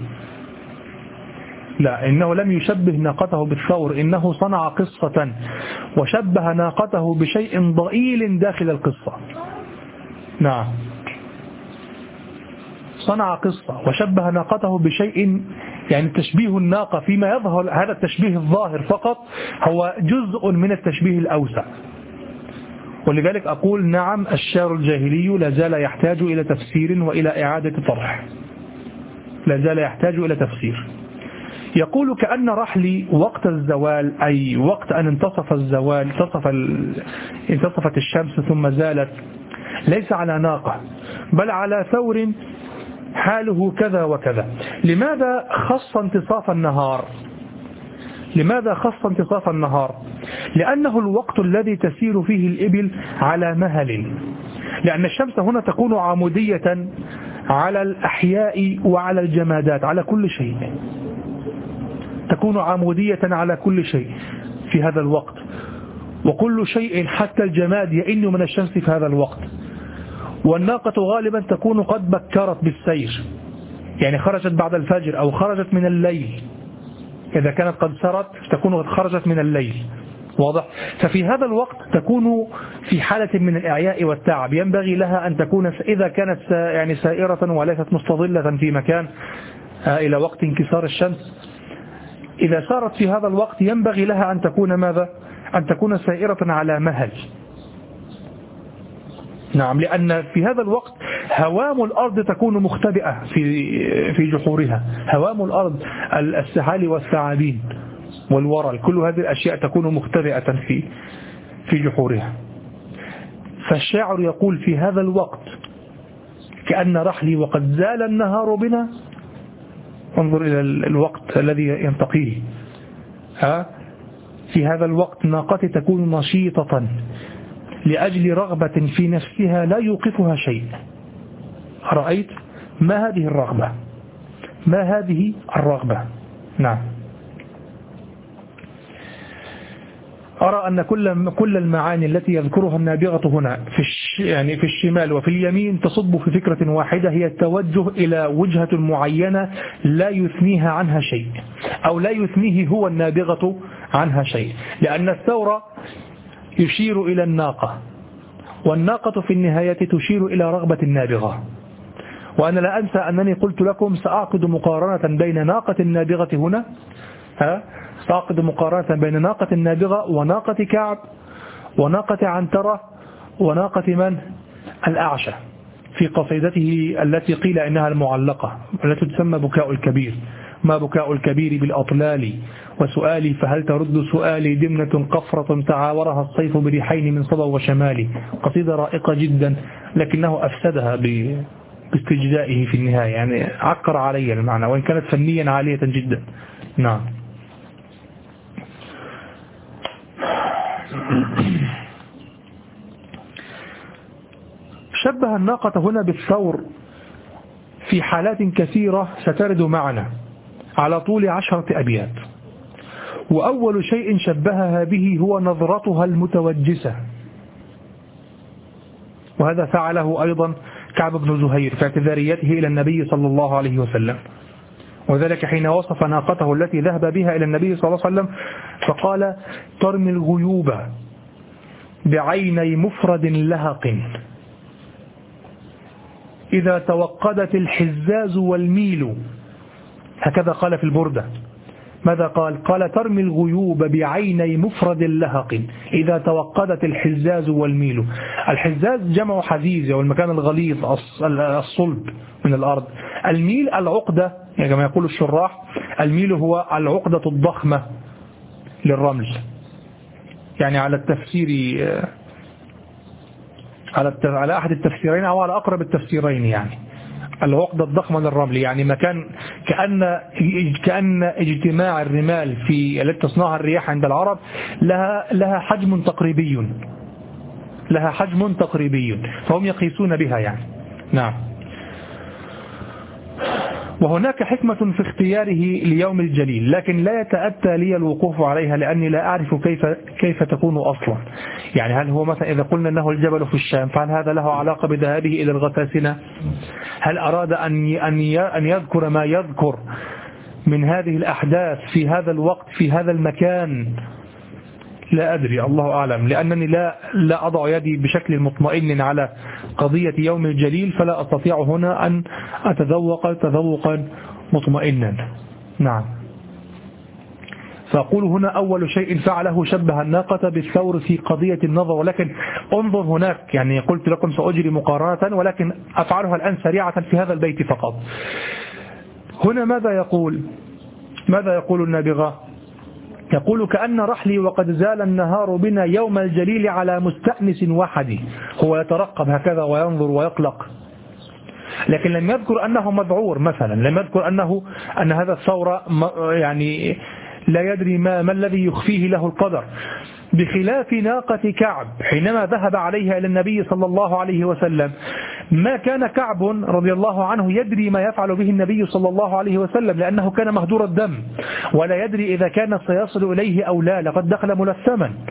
لا، إنه لم يشبه ناقته بالثور، إنه صنع قصة وشبه ناقته بشيء ضئيل داخل القصة. نعم، صنع قصة وشبه ناقته بشيء، يعني تشبيه الناقة فيما يظهر هذا التشبيه الظاهر فقط هو جزء من التشبيه الأوسع. ولذلك أقول نعم الشعر الجاهلي لا زال يحتاج إلى تفسير وإلى إعادة طرح، لا زال يحتاج إلى تفسير. يقول كأن رحلي وقت الزوال، أي وقت أن انتصف الزوال، انتصف ال... انتصفت الشمس ثم زالت، ليس على ناقة بل على ثور حاله كذا وكذا. لماذا خص انتصاف النهار؟ لماذا خص انتصاف النهار؟ لأنه الوقت الذي تسير فيه الإبل على مهل، لأن الشمس هنا تكون عمودية على الأحياء وعلى الجمادات، على كل شيء تكون عمودية على كل شيء في هذا الوقت. وكل شيء حتى الجماد يئن من الشمس في هذا الوقت. والناقة غالبا تكون قد بكرت بالسير، يعني خرجت بعد الفجر أو خرجت من الليل، إذا كانت قد سرت تكون قد خرجت من الليل، واضح؟ ففي هذا الوقت تكون في حالة من الإعياء والتعب، ينبغي لها أن تكون إذا كانت يعني سائرة وليست مستظلة في مكان إلى وقت انكسار الشمس، إذا سارت في هذا الوقت ينبغي لها أن تكون ماذا؟ أن تكون سائرة على مهل. نعم، لأن في هذا الوقت هوام الأرض تكون مختبئة في في جحورها، هوام الأرض السحال والثعابين والورل، كل هذه الأشياء تكون مختبئة في في جحورها. فالشاعر يقول في هذا الوقت كأن رحلي وقد زال النهار بنا. انظر إلى الوقت الذي ينتقيه. ها في هذا الوقت ناقتي تكون نشيطة لأجل رغبة في نفسها لا يوقفها شيء. رأيت ما هذه الرغبة؟ ما هذه الرغبة؟ نعم. أرى أن كل كل المعاني التي يذكرها النابغة هنا في الش يعني في الشمال وفي اليمين تصب في فكرة واحدة، هي التوجه إلى وجهة معينة لا يثنيها عنها شيء، أو لا يثنيه هو النابغة عنها شيء، لأن الثور يشير إلى الناقة، والناقة في النهاية تشير إلى رغبة النابغة. وأنا لا أنسى أنني قلت لكم سأعقد مقارنة بين ناقة النابغة هنا، ها سأعقد مقارنة بين ناقة النابغة وناقة كعب وناقة عنترة وناقة من؟ الأعشى، في قصيدته التي قيل إنها المعلقة التي تسمى بكاء الكبير. ما بكاء الكبير بالأطلال وسؤالي فهل ترد سؤالي دمنة قفرة تعاورها الصيف بريحين من صبا وشمالي. قصيدة رائقة جدا، لكنه أفسدها باستجدائه في النهاية، يعني عكر علي المعنى وإن كانت فنيا عالية جدا. نعم. شبه الناقة هنا بالثور في حالات كثيرة سترد معنا على طول عشرة أبيات. وأول شيء شبهها به هو نظرتها المتوجسة، وهذا فعله أيضا كعب بن زهير في اعتذاريته إلى النبي صلى الله عليه وسلم، وذلك حين وصف ناقته التي ذهب بها إلى النبي صلى الله عليه وسلم فقال ترمي الغيوب بعيني مفرد لهق إذا توقدت الحزاز والميل. هكذا قال في البردة. ماذا قال؟ قال ترمي الغيوب بعيني مفرد لهق إذا توقدت الحزاز والميل. الحزاز جمع حزيز والمكان الغليظ الصلب من الأرض. الميل العقدة، يعني كما يقول الشراح الميل هو العقدة الضخمة للرمل، يعني على التفسير على على أحد التفسيرين أو على أقرب التفسيرين، يعني العقدة الضخمة للرمل، يعني مكان كأن كأن اجتماع الرمال في التي تصنعها الرياح عند العرب لها لها حجم تقريبي، لها حجم تقريبي فهم يقيسون بها يعني. نعم. وهناك حكمة في اختياره ليوم الجليل، لكن لا يتأتى لي الوقوف عليها لأني لا أعرف كيف كيف تكون أصلا. يعني هل هو مثلا إذا قلنا أنه الجبل في الشام فهل هذا له علاقة بذهابه إلى الغساسنة؟ هل أراد أن أن يذكر ما يذكر من هذه الأحداث في هذا الوقت في هذا المكان؟ لا أدري، الله أعلم، لأنني لا لا أضع يدي بشكل مطمئن على قضية يوم الجليل، فلا أستطيع هنا أن أتذوق تذوقا مطمئنا. نعم. فأقول هنا أول شيء فعله شبه الناقة بالثور في قضية النظر، ولكن انظر هناك، يعني قلت لكم سأجري مقارنة ولكن أفعلها الآن سريعة في هذا البيت فقط. هنا ماذا يقول؟ ماذا يقول النابغة؟ يقول كأن رحلي وقد زال النهار بنا يوم الجليل على مستأنس وحدي. هو يترقب هكذا وينظر ويقلق، لكن لم يذكر أنه مذعور مثلا، لم يذكر أنه أن هذا الثور يعني لا يدري ما, ما الذي يخفيه له القدر، بخلاف ناقة كعب حينما ذهب عليها إلى النبي صلى الله عليه وسلم. ما كان كعب رضي الله عنه يدري ما يفعل به النبي صلى الله عليه وسلم، لأنه كان مهدور الدم ولا يدري إذا كان سيصل إليه أو لا، لقد دخل ملثما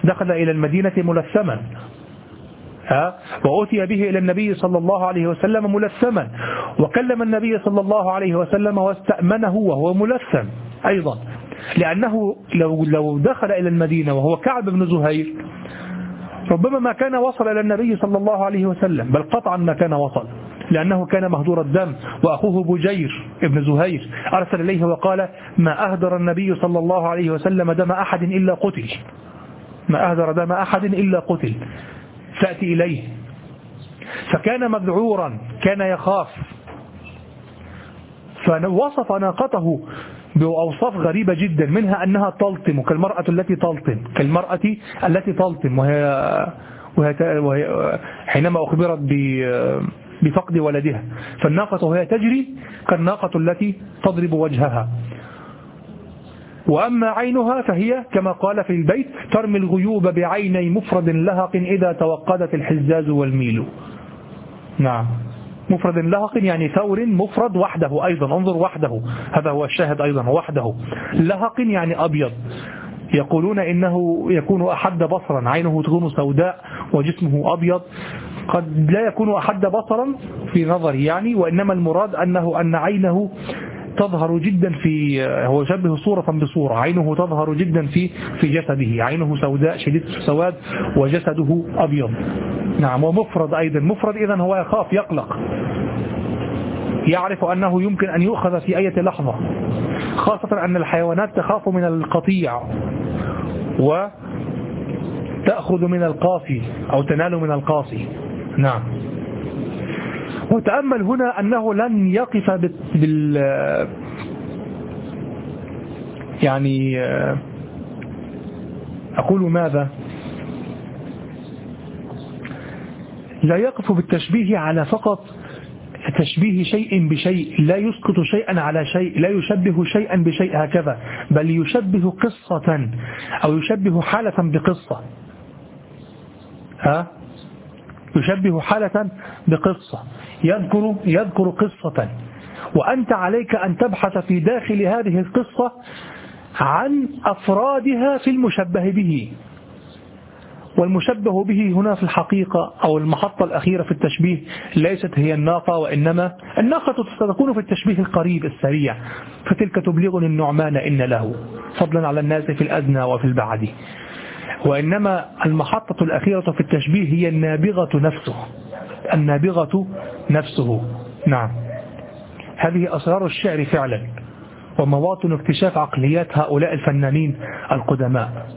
دخل إلى المدينة ملثما، ها، وأتي به إلى النبي صلى الله عليه وسلم ملثما، وكلم النبي صلى الله عليه وسلم واستأمنه وهو ملثم أيضا، لأنه لو لو دخل إلى المدينة وهو كعب بن زهير ربما ما كان وصل إلى النبي صلى الله عليه وسلم، بل قطعا ما كان وصل، لأنه كان مهدور الدم، وأخوه بجير ابن زهير أرسل إليه وقال: ما أهدر النبي صلى الله عليه وسلم دم أحد إلا قتل، ما أهدر دم أحد إلا قتل، فأتي إليه. فكان مذعورا، كان يخاف، فوصف ناقته بأوصاف غريبة جدا، منها أنها تلطم كالمرأة التي تلطم كالمرأة التي تلطم وهي, وهي, وهي حينما أخبرت بفقد ولدها، فالناقة وهي تجري كالناقة التي تضرب وجهها. وأما عينها فهي كما قال في البيت: ترمي الغيوب بعيني مفرد لهق إذا توقدت الحزاز والميل. نعم، مفرد لهق يعني ثور مفرد وحده، أيضا انظر وحده، هذا هو الشاهد أيضا وحده. لهق يعني أبيض، يقولون إنه يكون أحد بصرا، عينه تكون سوداء وجسمه أبيض، قد لا يكون أحد بصرا في نظري يعني، وإنما المراد أنه أن عينه تظهر جدا في، هو يشبه صورة بصورة، عينه تظهر جدا في في جسده، عينه سوداء شديد السواد وجسده أبيض. نعم، ومفرد أيضا، مفرد إذن هو يخاف يقلق، يعرف أنه يمكن أن يؤخذ في أي لحظة، خاصة أن الحيوانات تخاف من القطيع وتأخذ من القاسي أو تنال من القاسي. نعم. وتأمل هنا أنه لن يقف بال يعني أقول ماذا لا يقف بالتشبيه على فقط تشبيه شيء بشيء، لا يسقط شيئا على شيء، لا يشبه شيئا بشيء هكذا، بل يشبه قصة أو يشبه حالة بقصة، ها، يشبه حالة بقصة، يذكر يذكر قصة، وأنت عليك أن تبحث في داخل هذه القصة عن أفرادها في المشبه به. والمشبه به هنا في الحقيقة أو المحطة الأخيرة في التشبيه ليست هي الناقة، وإنما الناقة ستكون في التشبيه القريب السريع، فتلك تبلغني النعمان إن له فضلا على الناس في الأدنى وفي البعد. وإنما المحطة الأخيرة في التشبيه هي النابغة نفسه، النابغة نفسه. نعم، هذه أسرار الشعر فعلا، ومواطن اكتشاف عقليات هؤلاء الفنانين القدماء.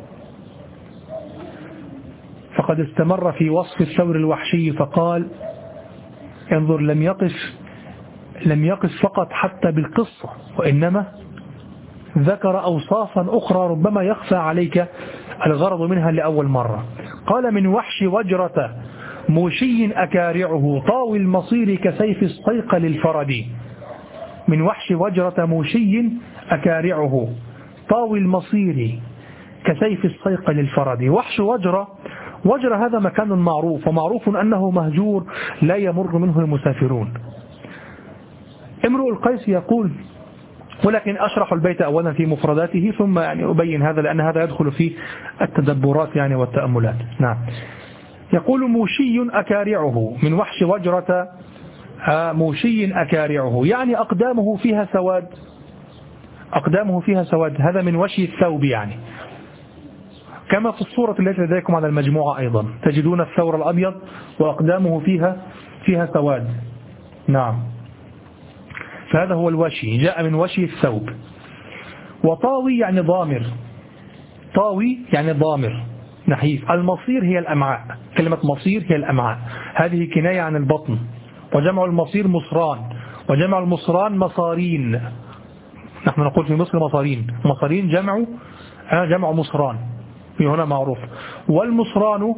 فقد استمر في وصف الثور الوحشي فقال: انظر، لم يقف لم يقف فقط حتى بالقصة، وإنما ذكر أوصافا أخرى ربما يخفى عليك الغرض منها لأول مرة. قال: من وحش وجرة موشي أكارعه طاوي المصير كسيف الصيقل الفرد. من وحش وجرة موشي أكارعه طاوي المصير كسيف الصيقل الفرد. وحش وجرة، وجرة هذا مكان معروف، ومعروف أنه مهجور لا يمر منه المسافرون. امرؤ القيس يقول، ولكن أشرح البيت أولا في مفرداته ثم يعني أبين هذا، لأن هذا يدخل في التدبرات يعني والتأملات. نعم، يقول: موشي أكارعه، من وحش وجرة موشي أكارعه، يعني أقدامه فيها سواد، أقدامه فيها سواد، هذا من وشي الثوب يعني، كما في الصورة التي لديكم على المجموعة أيضا تجدون الثور الأبيض وأقدامه فيها فيها سواد. نعم، فهذا هو الوشي، جاء من وشي الثوب. وطاوي يعني ضامر، طاوي يعني ضامر نحيف. المصير هي الأمعاء، كلمة مصير هي الأمعاء، هذه كناية عن البطن، وجمع المصير مصران، وجمع المصران مصارين، نحن نقول في مصر مصارين، مصارين جمع جمع مصران في هنا معروف. والمصران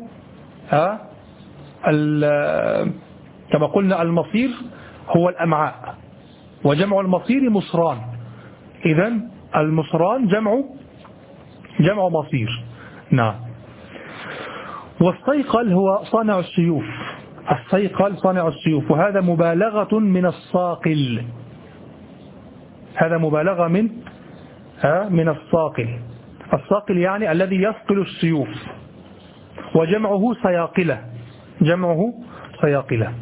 كما قلنا المصير هو الأمعاء، وجمع المصير مصران، إذن المصران جمع جمع مصير. نعم. والصيقل هو صانع السيوف، الصيقل صانع السيوف، وهذا مبالغة من الصاقل، هذا مبالغة من ها من الصاقل. الصاقل يعني الذي يصقل السيوف، وجمعه سياقلة، جمعه سياقلة.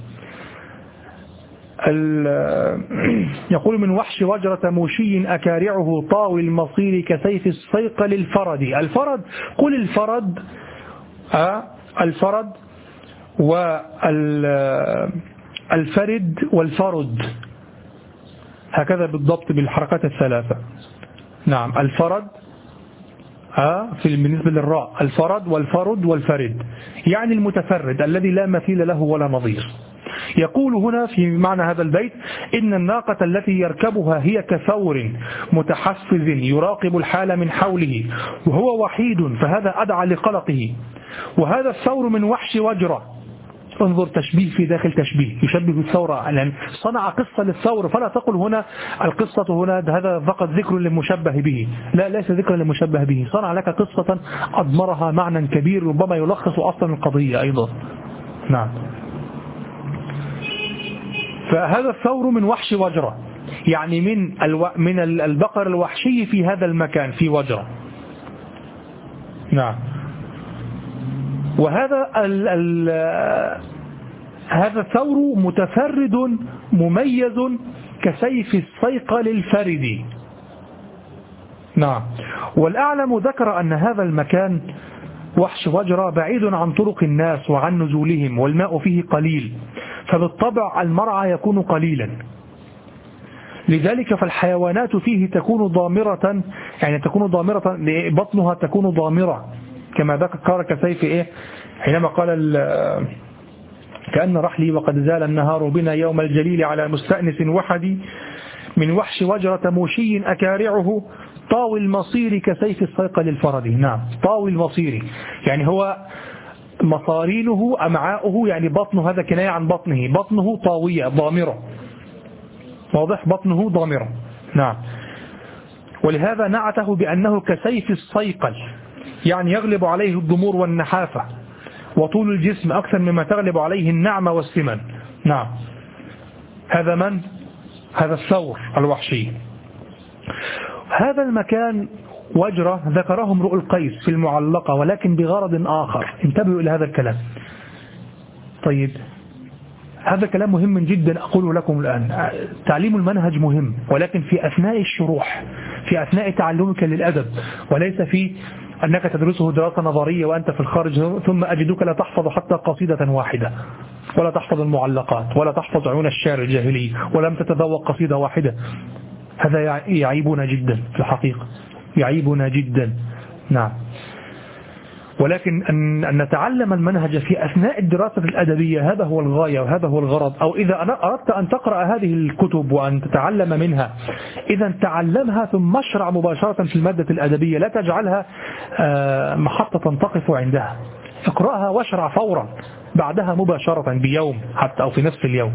يقول من وحش وجرة موشي أكارعه طاوي المصير كسيف الصيقل الفرد. الفرد قل الفرد آه الفرد والفرد والفرد هكذا بالضبط بالحركات الثلاثة. نعم الفرد آه في بالنسبة للراء الفرد والفرد والفرد يعني المتفرد الذي لا مثيل له ولا نظير. يقول هنا في معنى هذا البيت إن الناقة التي يركبها هي كثور متحفز يراقب الحال من حوله وهو وحيد فهذا أدعى لقلقه. وهذا الثور من وحش وجرة. انظر تشبيه في داخل تشبيه يشبه الثور لأن صنع قصة للثور فلا تقل هنا القصة هنا هذا فقط ذكر للمشبه به، لا ليس ذكر للمشبه به، صنع لك قصة أضمرها معنى كبير ربما يلخص أصلا القضية أيضا. نعم فهذا الثور من وحش وجرة يعني من الو... من البقر الوحشي في هذا المكان في وجرة. نعم وهذا ال... ال... هذا الثور متفرد مميز كسيف الصيقل الفرد. نعم والأعلم ذكر أن هذا المكان وحش وجرة بعيد عن طرق الناس وعن نزولهم والماء فيه قليل فبالطبع المرعى يكون قليلا لذلك فالحيوانات فيه تكون ضامرة يعني تكون ضامرة بطنها تكون ضامرة كما ذكر كسيف إيه حينما قال كأن رحلي وقد زال النهار بنا يوم الجليل على مستأنس وحدي من وحش وجرة موشي أكارعه طاوي المصير كسيف الصيقل الفرد. نعم طاوي المصير يعني هو مصارينه أمعاؤه يعني بطنه هذا كناية عن بطنه بطنه طاوية ضامرة واضح بطنه ضامرة. نعم ولهذا نعته بأنه كسيف الصيقل يعني يغلب عليه الضمور والنحافة وطول الجسم أكثر مما تغلب عليه النعمة والسمن. نعم هذا من؟ هذا الثور الوحشي. هذا المكان وجرة ذكره امرؤ القيس في المعلقة ولكن بغرض آخر انتبهوا إلى هذا الكلام. طيب هذا كلام مهم جدا أقوله لكم الآن. تعليم المنهج مهم ولكن في أثناء الشروح في أثناء تعلمك للأدب وليس في أنك تدرسه دراسة نظرية وأنت في الخارج ثم أجدك لا تحفظ حتى قصيدة واحدة ولا تحفظ المعلقات ولا تحفظ عيون الشعر الجاهلي ولم تتذوق قصيدة واحدة. هذا يعيبنا جدا في الحقيقة يعيبنا جدا. نعم ولكن أن نتعلم المنهج في أثناء الدراسة الأدبية هذا هو الغاية وهذا هو الغرض. أو إذا أردت أن تقرأ هذه الكتب وأن تتعلم منها إذا تعلمها ثم اشرع مباشرة في المادة الأدبية لا تجعلها محطة تقف عندها اقرأها واشرع فورا بعدها مباشرة بيوم حتى أو في نفس اليوم.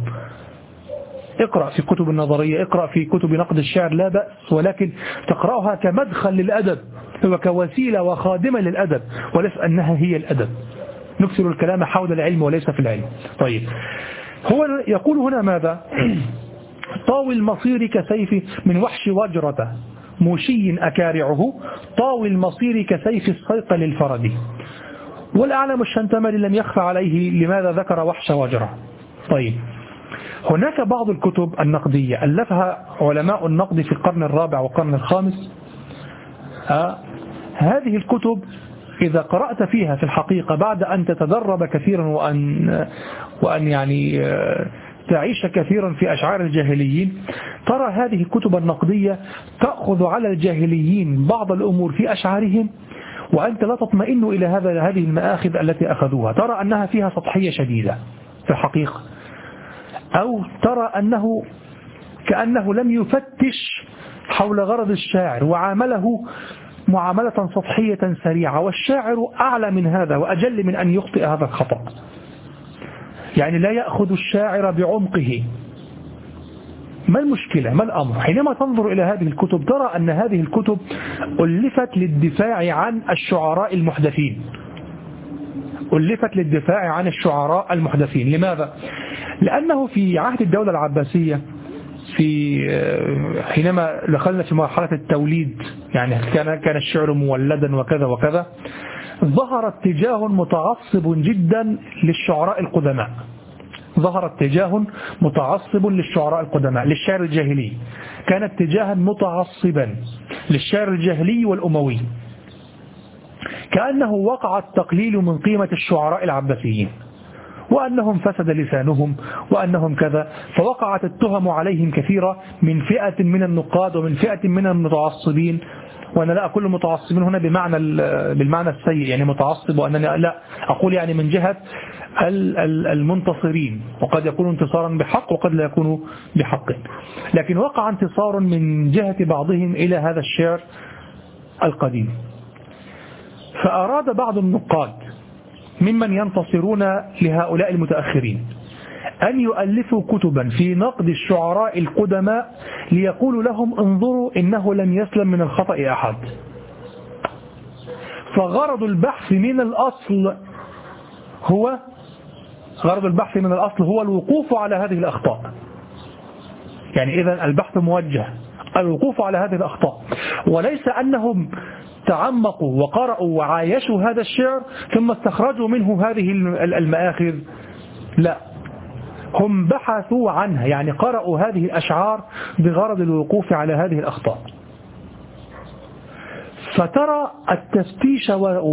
اقرأ في كتب النظرية اقرأ في كتب نقد الشعر لا بأس ولكن تقرأها كمدخل للأدب وكوسيلة وخادمة للأدب وليس أنها هي الأدب. نكثر الكلام حول العلم وليس في العلم. طيب هو يقول هنا ماذا؟ طاوي المصير كسيف من وحش وجرة موشي أكارعه طاوي المصير كسيف الصيقل الفرد. والأعلم الشنتمري لم يخفى عليه لماذا ذكر وحش وجرة. طيب هناك بعض الكتب النقدية ألفها علماء النقد في القرن الرابع والقرن الخامس. آه هذه الكتب إذا قرأت فيها في الحقيقة بعد أن تتدرب كثيرا وأن, وأن يعني تعيش كثيرا في أشعار الجاهليين ترى هذه الكتب النقدية تأخذ على الجاهليين بعض الأمور في أشعارهم وأنت لا تطمئن إلى هذا هذه المآخذ التي أخذوها. ترى أنها فيها سطحية شديدة في الحقيقة أو ترى أنه كأنه لم يفتش حول غرض الشاعر وعامله معاملة سطحية سريعة والشاعر أعلى من هذا وأجل من أن يخطئ هذا الخطأ. يعني لا يأخذ الشاعر بعمقه. ما المشكلة ما الأمر؟ حينما تنظر إلى هذه الكتب ترى أن هذه الكتب ألفت للدفاع عن الشعراء المحدثين ألفت للدفاع عن الشعراء المحدثين. لماذا؟ لأنه في عهد الدولة العباسية في حينما دخلنا في مرحلة التوليد، يعني كان كان الشعر مولدا وكذا وكذا، ظهر اتجاه متعصب جدا للشعراء القدماء، ظهر اتجاه متعصب للشعراء القدماء للشعر الجاهلي، كان اتجاها متعصبا للشعر الجاهلي والأموي، كأنه وقع التقليل من قيمة الشعراء العباسيين، وأنهم فسد لسانهم وأنهم كذا، فوقعت التهم عليهم كثيرة من فئة من النقاد ومن فئة من المتعصبين. وأنا لا أقول متعصبين هنا بمعنى بالمعنى السيء، يعني متعصب، وأنني لا أقول يعني من جهة المنتصرين، وقد يكون انتصارا بحق وقد لا يكون بحق، لكن وقع انتصار من جهة بعضهم إلى هذا الشعر القديم. فأراد بعض النقاد ممن ينتصرون لهؤلاء المتأخرين أن يؤلفوا كتبا في نقد الشعراء القدماء ليقولوا لهم انظروا إنه لم يسلم من الخطأ أحد. فغرض البحث من الأصل هو غرض البحث من الأصل هو الوقوف على هذه الأخطاء. يعني إذا البحث موجه الوقوف على هذه الأخطاء، وليس أنهم تعمقوا وقرأوا وعايشوا هذا الشعر ثم استخرجوا منه هذه المآخذ، لا، هم بحثوا عنها، يعني قرأوا هذه الأشعار بغرض الوقوف على هذه الأخطاء. فترى التفتيش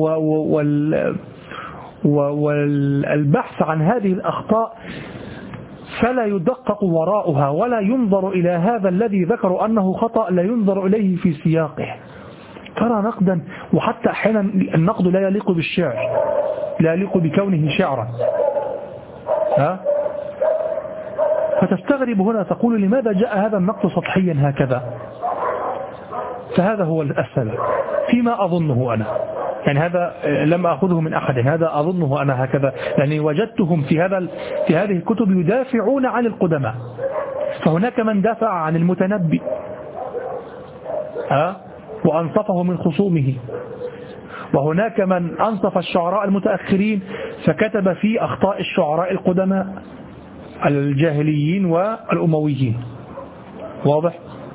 والبحث عن هذه الأخطاء فلا يدقق وراءها ولا ينظر إلى هذا الذي ذكروا أنه خطأ، لا ينظر إليه في سياقه. ترى نقدا، وحتى أحيانا النقد لا يليق بالشعر، لا يليق بكونه شعرا، ها؟ فتستغرب هنا، تقول لماذا جاء هذا النقد سطحيا هكذا؟ فهذا هو السبب فيما أظنه أنا، يعني هذا لم أخذه من أحد، هذا أظنه أنا هكذا، يعني وجدتهم في هذا في هذه الكتب يدافعون عن القدماء. فهناك من دافع عن المتنبي ها وأنصفه من خصومه، وهناك من أنصف الشعراء المتأخرين فكتب في أخطاء الشعراء القدماء الجاهليين والأمويين. واضح؟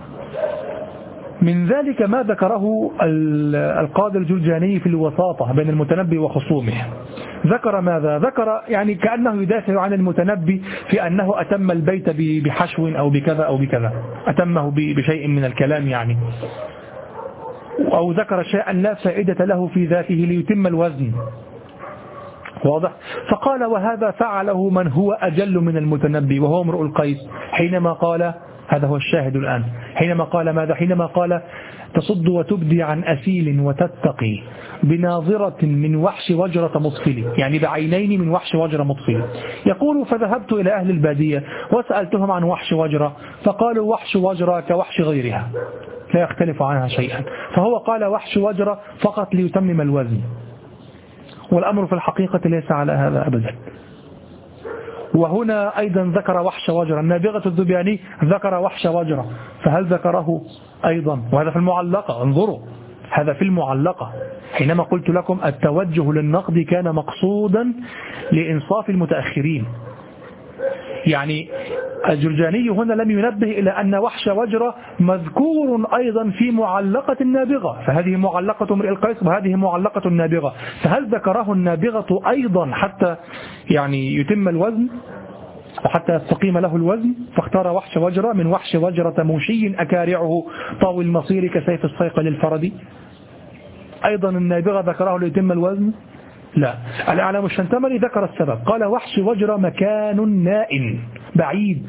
من ذلك ما ذكره القاضي الجرجاني في الوساطة بين المتنبي وخصومه. ذكر ماذا؟ ذكر يعني كأنه يدافع عن المتنبي في أنه أتم البيت بحشو أو بكذا أو بكذا، أتمه بشيء من الكلام يعني، أو ذكر شيئا لا فائدة له في ذاته ليتم الوزن. واضح؟ فقال وهذا فعله من هو أجل من المتنبي وهو امرؤ القيس، حينما قال، هذا هو الشاهد الآن، حينما قال ماذا؟ حينما قال تصد وتبدي عن أسيل وتتقي بناظرة من وحش وجرة مطفل، يعني بعينين من وحش وجرة مطفل. يقول فذهبت إلى أهل البادية وسألتهم عن وحش وجرة فقالوا وحش وجرة كوحش غيرها لا يختلف عنها شيئا، فهو قال وحش وجرة فقط ليتمم الوزن، والأمر في الحقيقة ليس على هذا أبدا. وهنا أيضا ذكر وحش وجرة، النابغة الذبياني ذكر وحش وجرة، فهل ذكره أيضا؟ وهذا في المعلقة، انظروا هذا في المعلقة. حينما قلت لكم التوجه للنقد كان مقصودا لإنصاف المتأخرين، يعني الجرجاني هنا لم ينبه إلى أن وحش وجرة مذكور أيضا في معلقة النابغة، فهذه معلقة امرئ القيس وهذه معلقة النابغة، فهل ذكره النابغة أيضا حتى يعني يتم الوزن وحتى يستقيم له الوزن؟ فاختار وحش وجرة من وحش وجرة موشي أكارعه طاوي المصير كسيف الصيق للفرد. أيضا النابغة ذكره ليتم الوزن؟ لا. الأعلام الشنتمري ذكر السبب، قال وحش وجرة مكان نائم بعيد،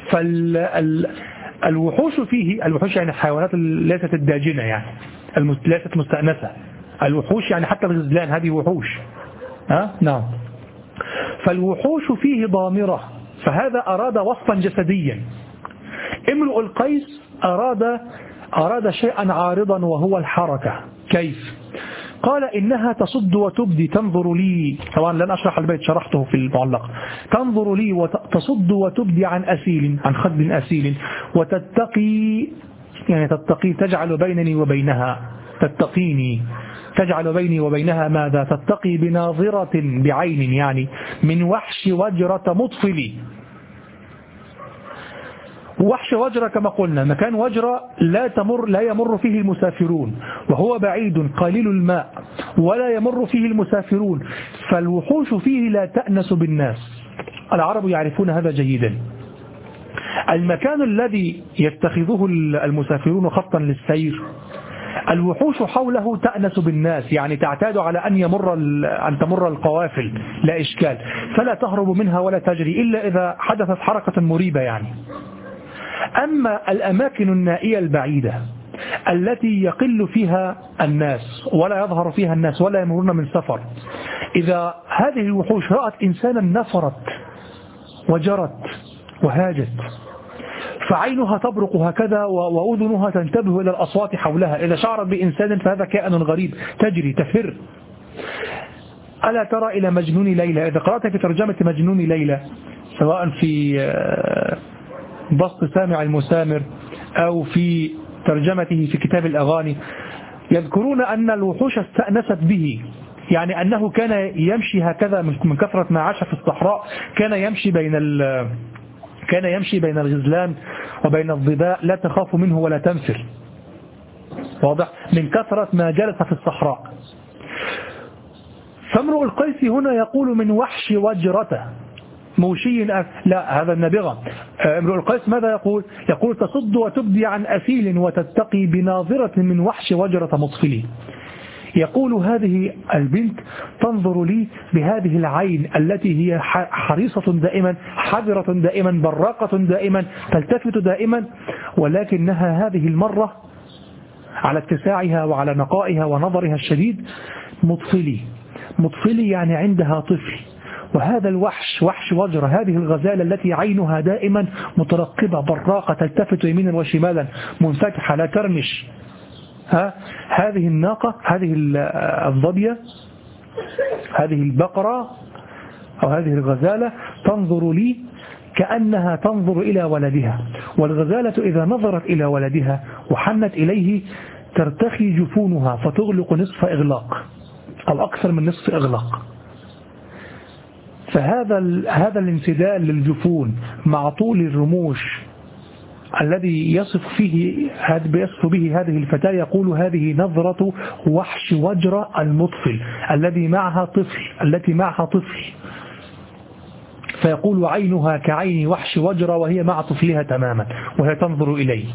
فالوحوش فيه، الوحوش يعني الحيوانات ليست الداجنة، يعني ليست مستأنسة، الوحوش يعني حتى الغزلان هذه وحوش، ها؟ نعم. فالوحوش فيه ضامرة، فهذا أراد وصفا جسديا. امرؤ القيس أراد أراد شيئا عارضا وهو الحركة. كيف؟ قال إنها تصد وتبدي، تنظر لي، طبعا لن أشرح البيت شرحته في المعلق، تنظر لي وتصد وتبدي عن أسيل، عن خد أسيل، وتتقي، يعني تتقي تجعل بينني وبينها، تتقيني تجعل بيني وبينها ماذا؟ تتقي بناظرة بعين، يعني من وحش وجرة مطفلي. وحش وجرة كما قلنا مكان وجرة لا تمر لا يمر فيه المسافرون، وهو بعيد قليل الماء ولا يمر فيه المسافرون، فالوحوش فيه لا تأنس بالناس. العرب يعرفون هذا جيدا. المكان الذي يتخذه المسافرون خطا للسير الوحوش حوله تأنس بالناس، يعني تعتاد على أن يمر أن تمر القوافل لا إشكال، فلا تهرب منها ولا تجري إلا إذا حدثت حركة مريبة يعني. أما الأماكن النائية البعيدة التي يقل فيها الناس ولا يظهر فيها الناس ولا يمرون من سفر، إذا هذه الوحوش رأت إنسانا نفرت وجرت وهاجت، فعينها تبرق هكذا وأذنها تنتبه إلى الأصوات حولها. إذا شعرت بإنسان فهذا كائن غريب تجري تفر. ألا ترى إلى مجنون ليلى؟ إذا قرأت في ترجمة مجنون ليلى سواء في بسط سامع المسامر أو في ترجمته في كتاب الأغاني يذكرون أن الوحوش استأنست به، يعني أنه كان يمشي هكذا من كثرة ما عاش في الصحراء، كان يمشي بين ال كان يمشي بين الغزلان وبين الظباء لا تخاف منه ولا تنفر، واضح، من كثرة ما جلس في الصحراء. فامرؤ القيس هنا يقول من وحش وجرته موشي أف... لا هذا النابغة. امرؤ القيس ماذا يقول؟ يقول تصد وتبدي عن أسيل وتتقي بناظرة من وحش وجرة مطفلي. يقول هذه البنت تنظر لي بهذه العين التي هي حريصة دائما حذرة دائما براقة دائما تلتفت دائما، ولكنها هذه المرة على اتساعها وعلى نقائها ونظرها الشديد مطفلي. مطفلي يعني عندها طفل. وهذا الوحش وحش وجرة هذه الغزالة التي عينها دائما مترقبة براقة تلتفت يمينا وشمالا منفتحة لا ترمش. ها هذه الناقة هذه الظبية هذه البقرة أو هذه الغزالة تنظر لي كأنها تنظر إلى ولدها، والغزالة إذا نظرت إلى ولدها وحنت إليه ترتخي جفونها فتغلق نصف إغلاق أو أكثر من نصف إغلاق. فهذا هذا الانسدال للجفون مع طول الرموش الذي يصف فيه يصف به هذه الفتاة يقول هذه نظرة وحش وجرة المطفل الذي معها طفل التي معها طفل، فيقول عينها كعين وحش وجرة وهي مع طفلها تماما وهي تنظر إليه.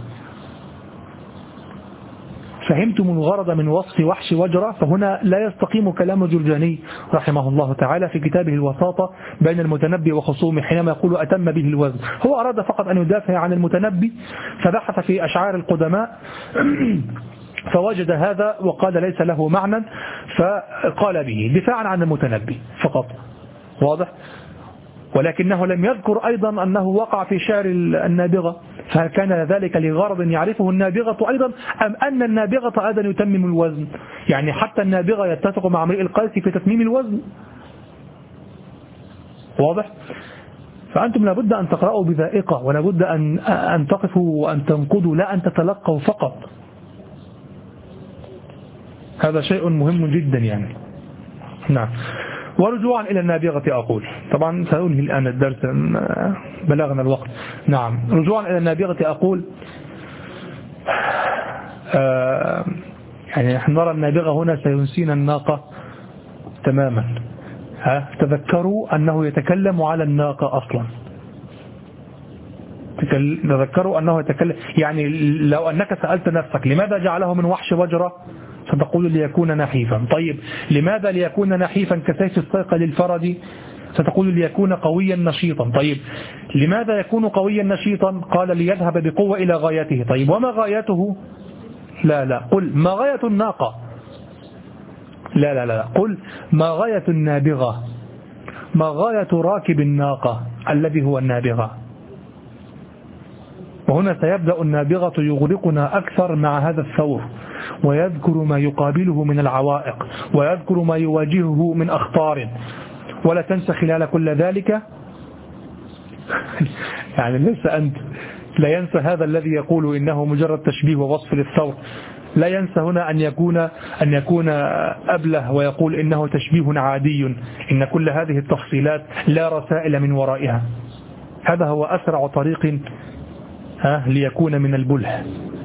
فهمتم الغرض من وصف وحش وجرة؟ فهنا لا يستقيم كلام الجرجاني رحمه الله تعالى في كتابه الوساطة بين المتنبي وخصومه حينما يقول أتم به الوزن. هو أراد فقط أن يدافع عن المتنبي فبحث في أشعار القدماء فوجد هذا وقال ليس له معنى فقال به دفاعا عن المتنبي فقط، واضح. ولكنه لم يذكر أيضا أنه وقع في شعر النابغة، فهل كان ذلك لغرض يعرفه النابغة أيضا أم أن النابغة أيضا يتمم الوزن؟ يعني حتى النابغة يتفق مع امرئ القيس في تتميم الوزن، واضح. فأنتم لابد أن تقرأوا بذائقة ولابد أن أن تقفوا وأن تنقدوا لا أن تتلقوا فقط. هذا شيء مهم جدا يعني. نعم. ورجوعا إلى النابغة أقول، طبعا سأنهي الآن الدرس بلغنا الوقت. نعم، رجوعا إلى النابغة أقول آه يعني نحن نرى النابغة هنا سينسينا الناقة تماما. ها تذكروا أنه يتكلم على الناقة أصلا، تذكروا أنه يتكلم، يعني لو أنك سألت نفسك لماذا جعله من وحش وجرة ستقول ليكون نحيفا. طيب لماذا ليكون نحيفا كسيف الصيق للفرد؟ ستقول ليكون قويا نشيطا. طيب لماذا يكون قويا نشيطا؟ قال ليذهب بقوة إلى غايته. طيب وما غايته؟ لا لا قل ما غاية الناقة، لا لا لا قل ما غاية النابغة، ما غاية راكب الناقة الذي هو النابغة. وهنا سيبدأ النابغة يغرقنا أكثر مع هذا الثور ويذكر ما يقابله من العوائق ويذكر ما يواجهه من أخطار. ولا تنسى خلال كل ذلك يعني ليس أنت لا ينسى هذا الذي يقول إنه مجرد تشبيه ووصف للثور، لا ينسى هنا أن يكون أن يكون أبله ويقول إنه تشبيه عادي، إن كل هذه التفصيلات لا رسائل من ورائها. هذا هو أسرع طريق ها ليكون من البله.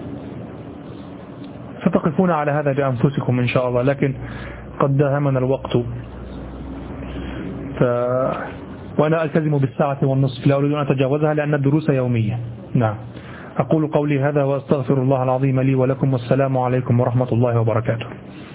ستقفون على هذا بأنفسكم إن شاء الله، لكن قد داهمنا الوقت. ف... وأنا ألتزم بالساعة والنصف، لا أريد أن أتجاوزها لأن الدروس يومية. نعم، أقول قولي هذا وأستغفر الله العظيم لي ولكم، والسلام عليكم ورحمة الله وبركاته.